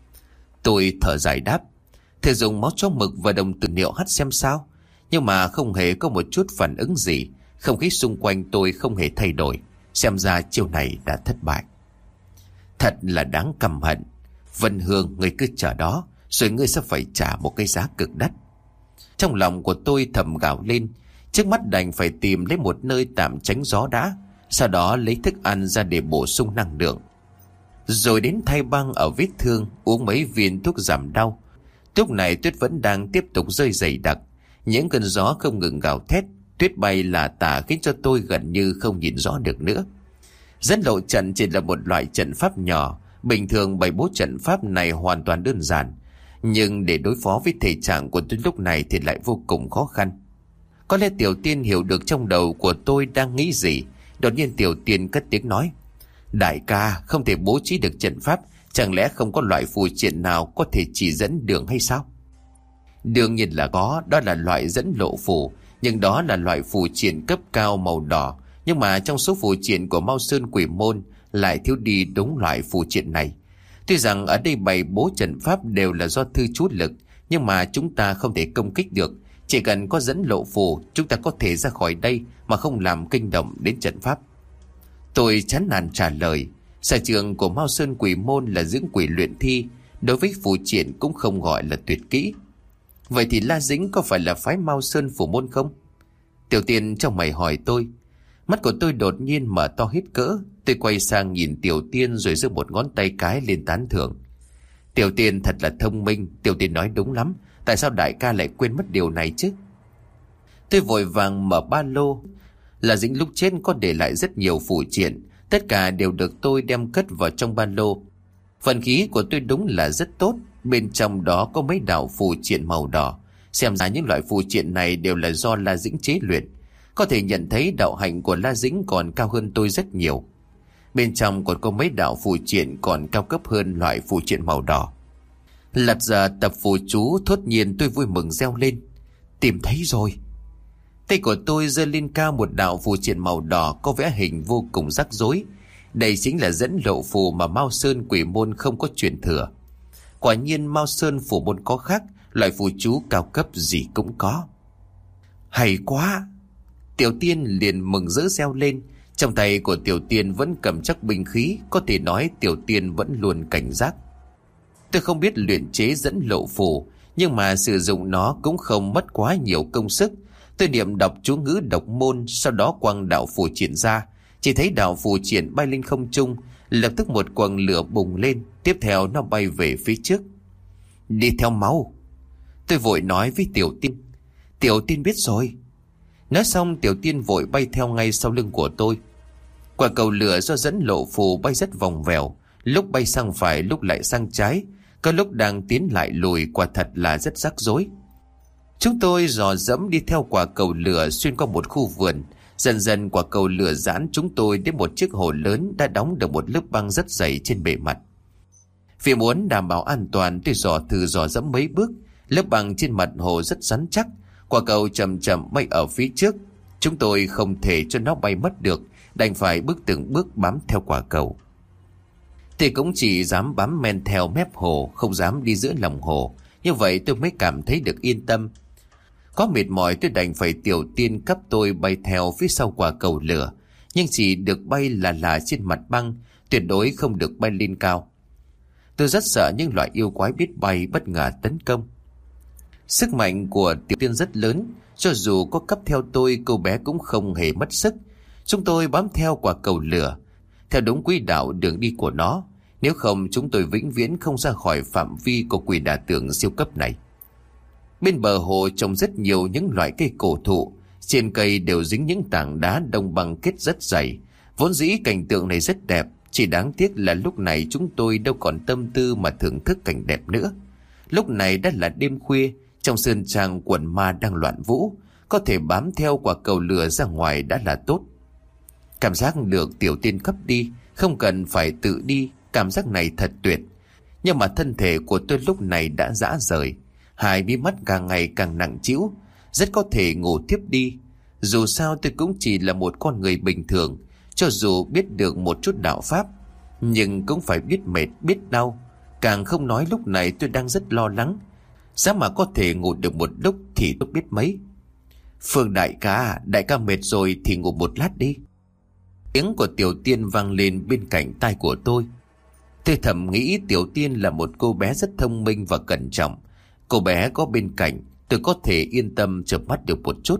Tôi thở dài đáp. Thử dùng máu chó mực và đồng tử niệu hắt xem sao. Nhưng mà không hề có một chút phản ứng gì. Không khí xung quanh tôi không hề thay đổi. Xem ra chiêu này đã thất bại. Thật là đáng căm hận. Vân Hương, ngươi cứ chờ đó, rồi ngươi sẽ phải trả một cái giá cực đắt. Trong lòng của tôi thầm gào lên. Trước mắt đành phải tìm lấy một nơi tạm tránh gió đã, sau đó lấy thức ăn ra để bổ sung năng lượng. Rồi đến thay băng ở vết thương, uống mấy viên thuốc giảm đau. Lúc này tuyết vẫn đang tiếp tục rơi dày đặc. Những cơn gió không ngừng gào thét, tuyết bay là tả khiến cho tôi gần như không nhìn rõ được nữa. Dẫn lộ trận chỉ là một loại trận pháp nhỏ. Bình thường bày bố trận pháp này hoàn toàn đơn giản, nhưng để đối phó với thể trạng của tôi lúc này thì lại vô cùng khó khăn. Có lẽ Tiểu Tiên hiểu được trong đầu của tôi đang nghĩ gì. Đột nhiên Tiểu Tiên cất tiếng nói. Đại ca, không thể bố trí được trận pháp, chẳng lẽ không có loại phù triện nào có thể chỉ dẫn đường hay sao? Đương nhiên là có, đó là loại dẫn lộ phù. Nhưng đó là loại phù triện cấp cao màu đỏ. Nhưng mà trong số phù triện của Mao Sơn Quỷ Môn lại thiếu đi đúng loại phù triện này. Tuy rằng ở đây bày bố trận pháp đều là do thư chú lực, nhưng mà chúng ta không thể công kích được. Chỉ cần có dẫn lộ phù, chúng ta có thể ra khỏi đây mà không làm kinh động đến trận pháp. Tôi chán nản trả lời. Sở trường của Mao Sơn Quỷ Môn là dưỡng quỷ luyện thi, đối với phù triện cũng không gọi là tuyệt kỹ. Vậy thì La Dĩnh có phải là phái Mao Sơn Phủ Môn không? Tiểu Tiên trong mày hỏi tôi. Mắt của tôi đột nhiên mở to hết cỡ. Tôi quay sang nhìn Tiểu Tiên rồi giơ một ngón tay cái lên tán thưởng. Tiểu Tiên thật là thông minh. Tiểu Tiên nói đúng lắm. Tại sao đại ca lại quên mất điều này chứ? Tôi vội vàng mở ba lô. La Dĩnh lúc chết có để lại rất nhiều phù triện. Tất cả đều được tôi đem cất vào trong ba lô. Vận khí của tôi đúng là rất tốt. Bên trong đó có mấy đạo phù triện màu đỏ. Xem ra những loại phù triện này đều là do La Dĩnh chế luyện. Có thể nhận thấy đạo hạnh của La Dĩnh còn cao hơn tôi rất nhiều. Bên trong còn có mấy đạo phù triện còn cao cấp hơn loại phù triện màu đỏ. Lật ra tập phù chú, thốt nhiên tôi vui mừng reo lên. Tìm thấy rồi. Tay của tôi giơ lên cao một đạo phù triện màu đỏ có vẽ hình vô cùng rắc rối. Đây chính là dẫn lộ phù mà Mao Sơn Quỷ Môn không có truyền thừa. Quả nhiên Mao Sơn Phủ Môn có khác, loại phù chú cao cấp gì cũng có. Hay quá! Tiểu Tiên liền mừng rỡ reo lên. Trong tay của Tiểu Tiên vẫn cầm chắc binh khí, có thể nói Tiểu Tiên vẫn luôn cảnh giác. Tôi không biết luyện chế dẫn lộ phù, nhưng mà sử dụng nó cũng không mất quá nhiều công sức. Tôi niệm đọc chú ngữ độc môn, sau đó quăng đạo phù triển ra. Chỉ thấy đạo phù triển bay lên không trung, lập tức một quầng lửa bùng lên, tiếp theo nó bay về phía trước. Đi theo máu, tôi vội nói với Tiểu Tiên. Tiểu Tiên biết rồi. Nói xong Tiểu Tiên vội bay theo ngay sau lưng của tôi. Quả cầu lửa do dẫn lộ phù bay rất vòng vèo, lúc bay sang phải lúc lại sang trái, có lúc đang tiến lại lùi, quả thật là rất rắc rối. Chúng tôi dò dẫm đi theo quả cầu lửa xuyên qua một khu vườn. Dần dần quả cầu lửa giãn, chúng tôi đến một chiếc hồ lớn đã đóng được một lớp băng rất dày trên bề mặt. Vì muốn đảm bảo an toàn, tôi dò dẫm mấy bước. Lớp băng trên mặt hồ rất rắn chắc, quả cầu chậm chậm bay ở phía trước. Chúng tôi không thể cho nó bay mất được, đành phải bước từng bước bám theo quả cầu. Thì cũng chỉ dám bám men theo mép hồ, không dám đi giữa lòng hồ. Như vậy tôi mới cảm thấy được yên tâm. Có mệt mỏi tôi đành phải Tiểu Tiên cấp tôi bay theo phía sau quả cầu lửa, nhưng chỉ được bay là trên mặt băng, tuyệt đối không được bay lên cao. Tôi rất sợ những loại yêu quái biết bay bất ngờ tấn công. Sức mạnh của Tiểu Tiên rất lớn, cho dù có cấp theo tôi, cô bé cũng không hề mất sức. Chúng tôi bám theo quả cầu lửa, theo đúng quỹ đạo đường đi của nó. Nếu không chúng tôi vĩnh viễn không ra khỏi phạm vi của quỷ đả tường siêu cấp này. Bên bờ hồ trồng rất nhiều những loại cây cổ thụ, trên cây đều dính những tảng đá đông băng kết rất dày. Vốn dĩ cảnh tượng này rất đẹp, chỉ đáng tiếc là lúc này chúng tôi đâu còn tâm tư mà thưởng thức cảnh đẹp nữa. Lúc này đã là đêm khuya, trong sơn trang quần ma đang loạn vũ, có thể bám theo quả cầu lửa ra ngoài đã là tốt. Cảm giác được Tiểu Tiên cấp đi, không cần phải tự đi, cảm giác này thật tuyệt. Nhưng mà thân thể của tôi lúc này đã rã rời, hai mí mắt càng ngày càng nặng trĩu, rất có thể ngủ thiếp đi. Dù sao tôi cũng chỉ là một con người bình thường, cho dù biết được một chút đạo pháp, nhưng cũng phải biết mệt biết đau. Càng không nói lúc này tôi đang rất lo lắng, giá mà có thể ngủ được một lúc thì tôi biết mấy. Phương đại ca mệt rồi thì ngủ một lát đi. Tiếng của Tiểu Tiên vang lên bên cạnh tai của tôi. Tôi thầm nghĩ Tiểu Tiên là một cô bé rất thông minh và cẩn trọng. Cô bé có bên cạnh, tôi có thể yên tâm chợp mắt được một chút.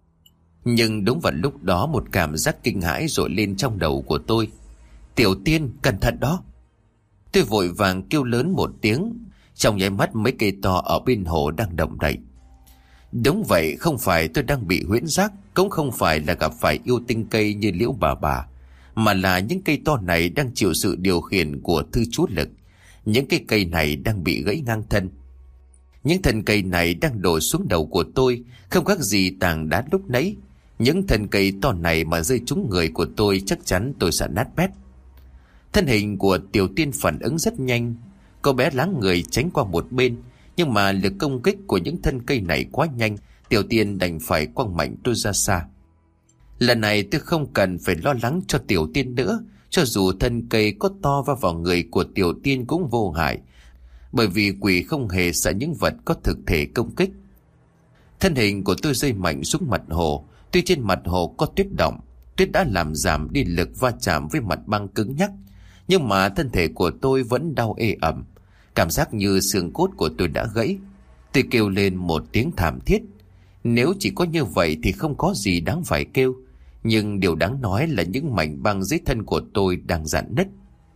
Nhưng đúng vào lúc đó một cảm giác kinh hãi dội lên trong đầu của tôi. Tiểu Tiên, cẩn thận đó! Tôi vội vàng kêu lớn một tiếng. Trong nháy mắt mấy cây to ở bên hồ đang động đậy. Đúng vậy, không phải tôi đang bị huyễn giác, cũng không phải là gặp phải yêu tinh cây như Liễu bà, mà là những cây to này đang chịu sự điều khiển của thư chú lực. Những cái cây này đang bị gãy ngang thân. Những thân cây này đang đổ xuống đầu của tôi, không khác gì tảng đá lúc nãy. Những thân cây to này mà rơi trúng người của tôi, chắc chắn tôi sẽ nát bét. Thân hình của Tiểu Tiên phản ứng rất nhanh. Cô bé láng người tránh qua một bên, nhưng mà lực công kích của những thân cây này quá nhanh, Tiểu Tiên đành phải quăng mạnh tôi ra xa. Lần này tôi không cần phải lo lắng cho Tiểu Tiên nữa, cho dù thân cây có to vào người của Tiểu Tiên cũng vô hại, bởi vì quỷ không hề sợ những vật có thực thể công kích. Thân hình của tôi rơi mạnh xuống mặt hồ. Tuy trên mặt hồ có tuyết động, tuyết đã làm giảm đi lực va chạm với mặt băng cứng nhắc, nhưng mà thân thể của tôi vẫn đau ê ẩm, cảm giác như xương cốt của tôi đã gãy. Tôi kêu lên một tiếng thảm thiết. Nếu chỉ có như vậy thì không có gì đáng phải kêu, nhưng điều đáng nói là những mảnh băng dưới thân của tôi đang rạn nứt.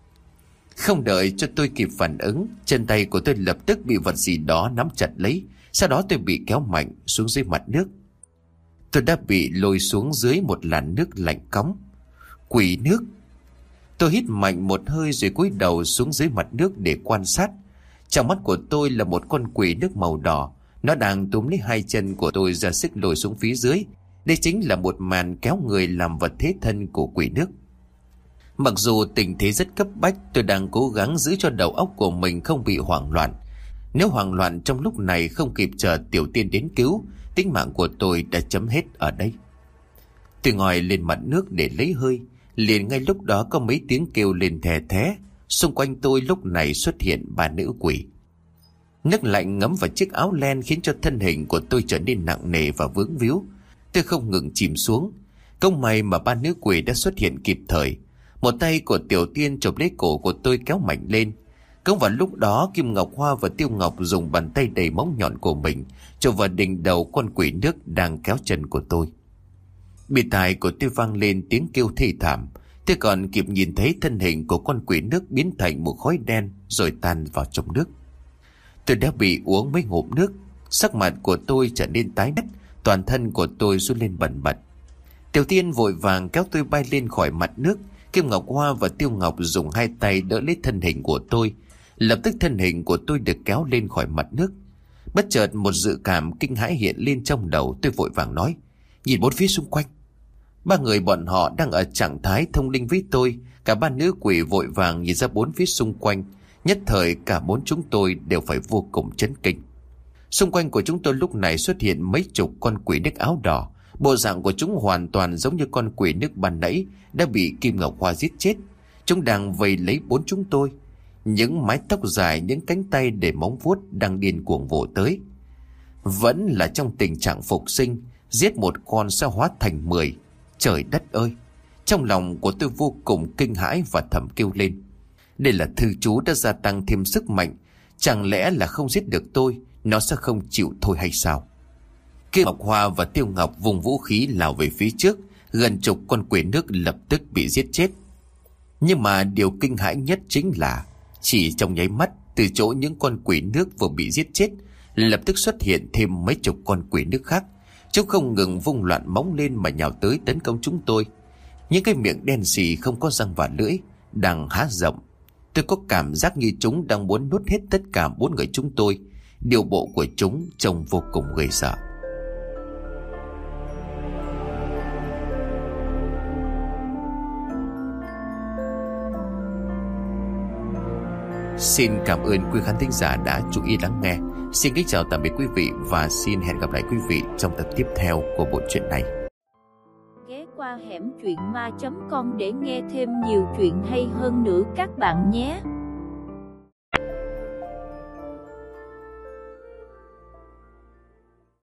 Không đợi cho tôi kịp phản ứng, chân tay của tôi lập tức bị vật gì đó nắm chặt lấy. Sau đó tôi bị kéo mạnh xuống dưới mặt nước. Tôi đã bị lôi xuống dưới một làn nước lạnh cóng. Quỷ nước! Tôi hít mạnh một hơi rồi cúi đầu xuống dưới mặt nước để quan sát. Trong mắt của tôi là một con quỷ nước màu đỏ. Nó đang túm lấy hai chân của tôi ra sức lôi xuống phía dưới. Đây chính là một màn kéo người làm vật thế thân của quỷ nước. Mặc dù tình thế rất cấp bách, tôi đang cố gắng giữ cho đầu óc của mình không bị hoảng loạn. Nếu hoảng loạn trong lúc này không kịp chờ Tiểu Tiên đến cứu, tính mạng của tôi đã chấm hết ở đây. Tôi ngồi lên mặt nước để lấy hơi. Liền ngay lúc đó có mấy tiếng kêu lên thè thé. Xung quanh tôi lúc này xuất hiện ba nữ quỷ. Nước lạnh ngấm vào chiếc áo len khiến cho thân hình của tôi trở nên nặng nề và vướng víu. tôi không ngừng chìm xuống. Không may mà ba nữ quỷ đã xuất hiện kịp thời. Một tay của Tiểu Tiên chộp lấy cổ của tôi kéo mạnh lên. Cũng vào lúc đó, Kim Ngọc Hoa và Tiêu Ngọc dùng bàn tay đầy móng nhọn của mình chộp vào đỉnh đầu con quỷ nước đang kéo chân của tôi. Bên tai của tôi vang lên tiếng kêu thê thảm. Tôi còn kịp nhìn thấy thân hình của con quỷ nước biến thành một khói đen rồi tan vào trong nước. Tôi đã bị uống mấy ngụm nước. Sắc mặt của tôi trở nên tái mét, toàn thân của tôi run lên bần bật. Tiểu Tiên vội vàng kéo tôi bay lên khỏi mặt nước. Kim Ngọc Hoa và Tiêu Ngọc dùng hai tay đỡ lấy thân hình của tôi. Lập tức thân hình của tôi được kéo lên khỏi mặt nước. Bất chợt một dự cảm kinh hãi hiện lên trong đầu. Tôi vội vàng nói: nhìn bốn phía xung quanh. Ba người bọn họ đang ở trạng thái thông linh với tôi. Cả ba nữ quỷ vội vàng nhìn ra bốn phía xung quanh. Nhất thời cả bốn chúng tôi đều phải vô cùng chấn kinh. Xung quanh của chúng tôi lúc này xuất hiện mấy chục con quỷ nước áo đỏ. Bộ dạng của chúng hoàn toàn giống như con quỷ nước ban nãy đã bị Kim Ngọc Hoa giết chết. Chúng đang vây lấy bốn chúng tôi. Những mái tóc dài, những cánh tay để móng vuốt đang điên cuồng vồ tới. Vẫn là trong tình trạng phục sinh, giết một con sẽ hóa thành 10. Trời đất ơi! Trong lòng của tôi vô cùng kinh hãi và thầm kêu lên. Đây là thư chú đã gia tăng thêm sức mạnh. Chẳng lẽ là không giết được tôi, nó sẽ không chịu thôi hay sao? Kim Ngọc Hoa và Tiêu Ngọc vùng vũ khí lao về phía trước. Gần chục con quỷ nước lập tức bị giết chết. Nhưng mà điều kinh hãi nhất chính là chỉ trong nháy mắt, từ chỗ những con quỷ nước vừa bị giết chết, lập tức xuất hiện thêm mấy chục con quỷ nước khác. Chúng không ngừng vung loạn móng lên mà nhào tới tấn công chúng tôi. Những cái miệng đen xì không có răng và lưỡi đang há rộng. Tôi có cảm giác như chúng đang muốn nuốt hết tất cả bốn người chúng tôi. Điều bộ của chúng trông vô cùng ghê sợ. Xin cảm ơn quý khán thính giả đã chú ý lắng nghe. Xin kính chào tạm biệt quý vị và xin hẹn gặp lại quý vị trong tập tiếp theo của bộ truyện này. Ghé qua hẻm truyện ma.com để nghe thêm nhiều chuyện hay hơn nữa các bạn nhé.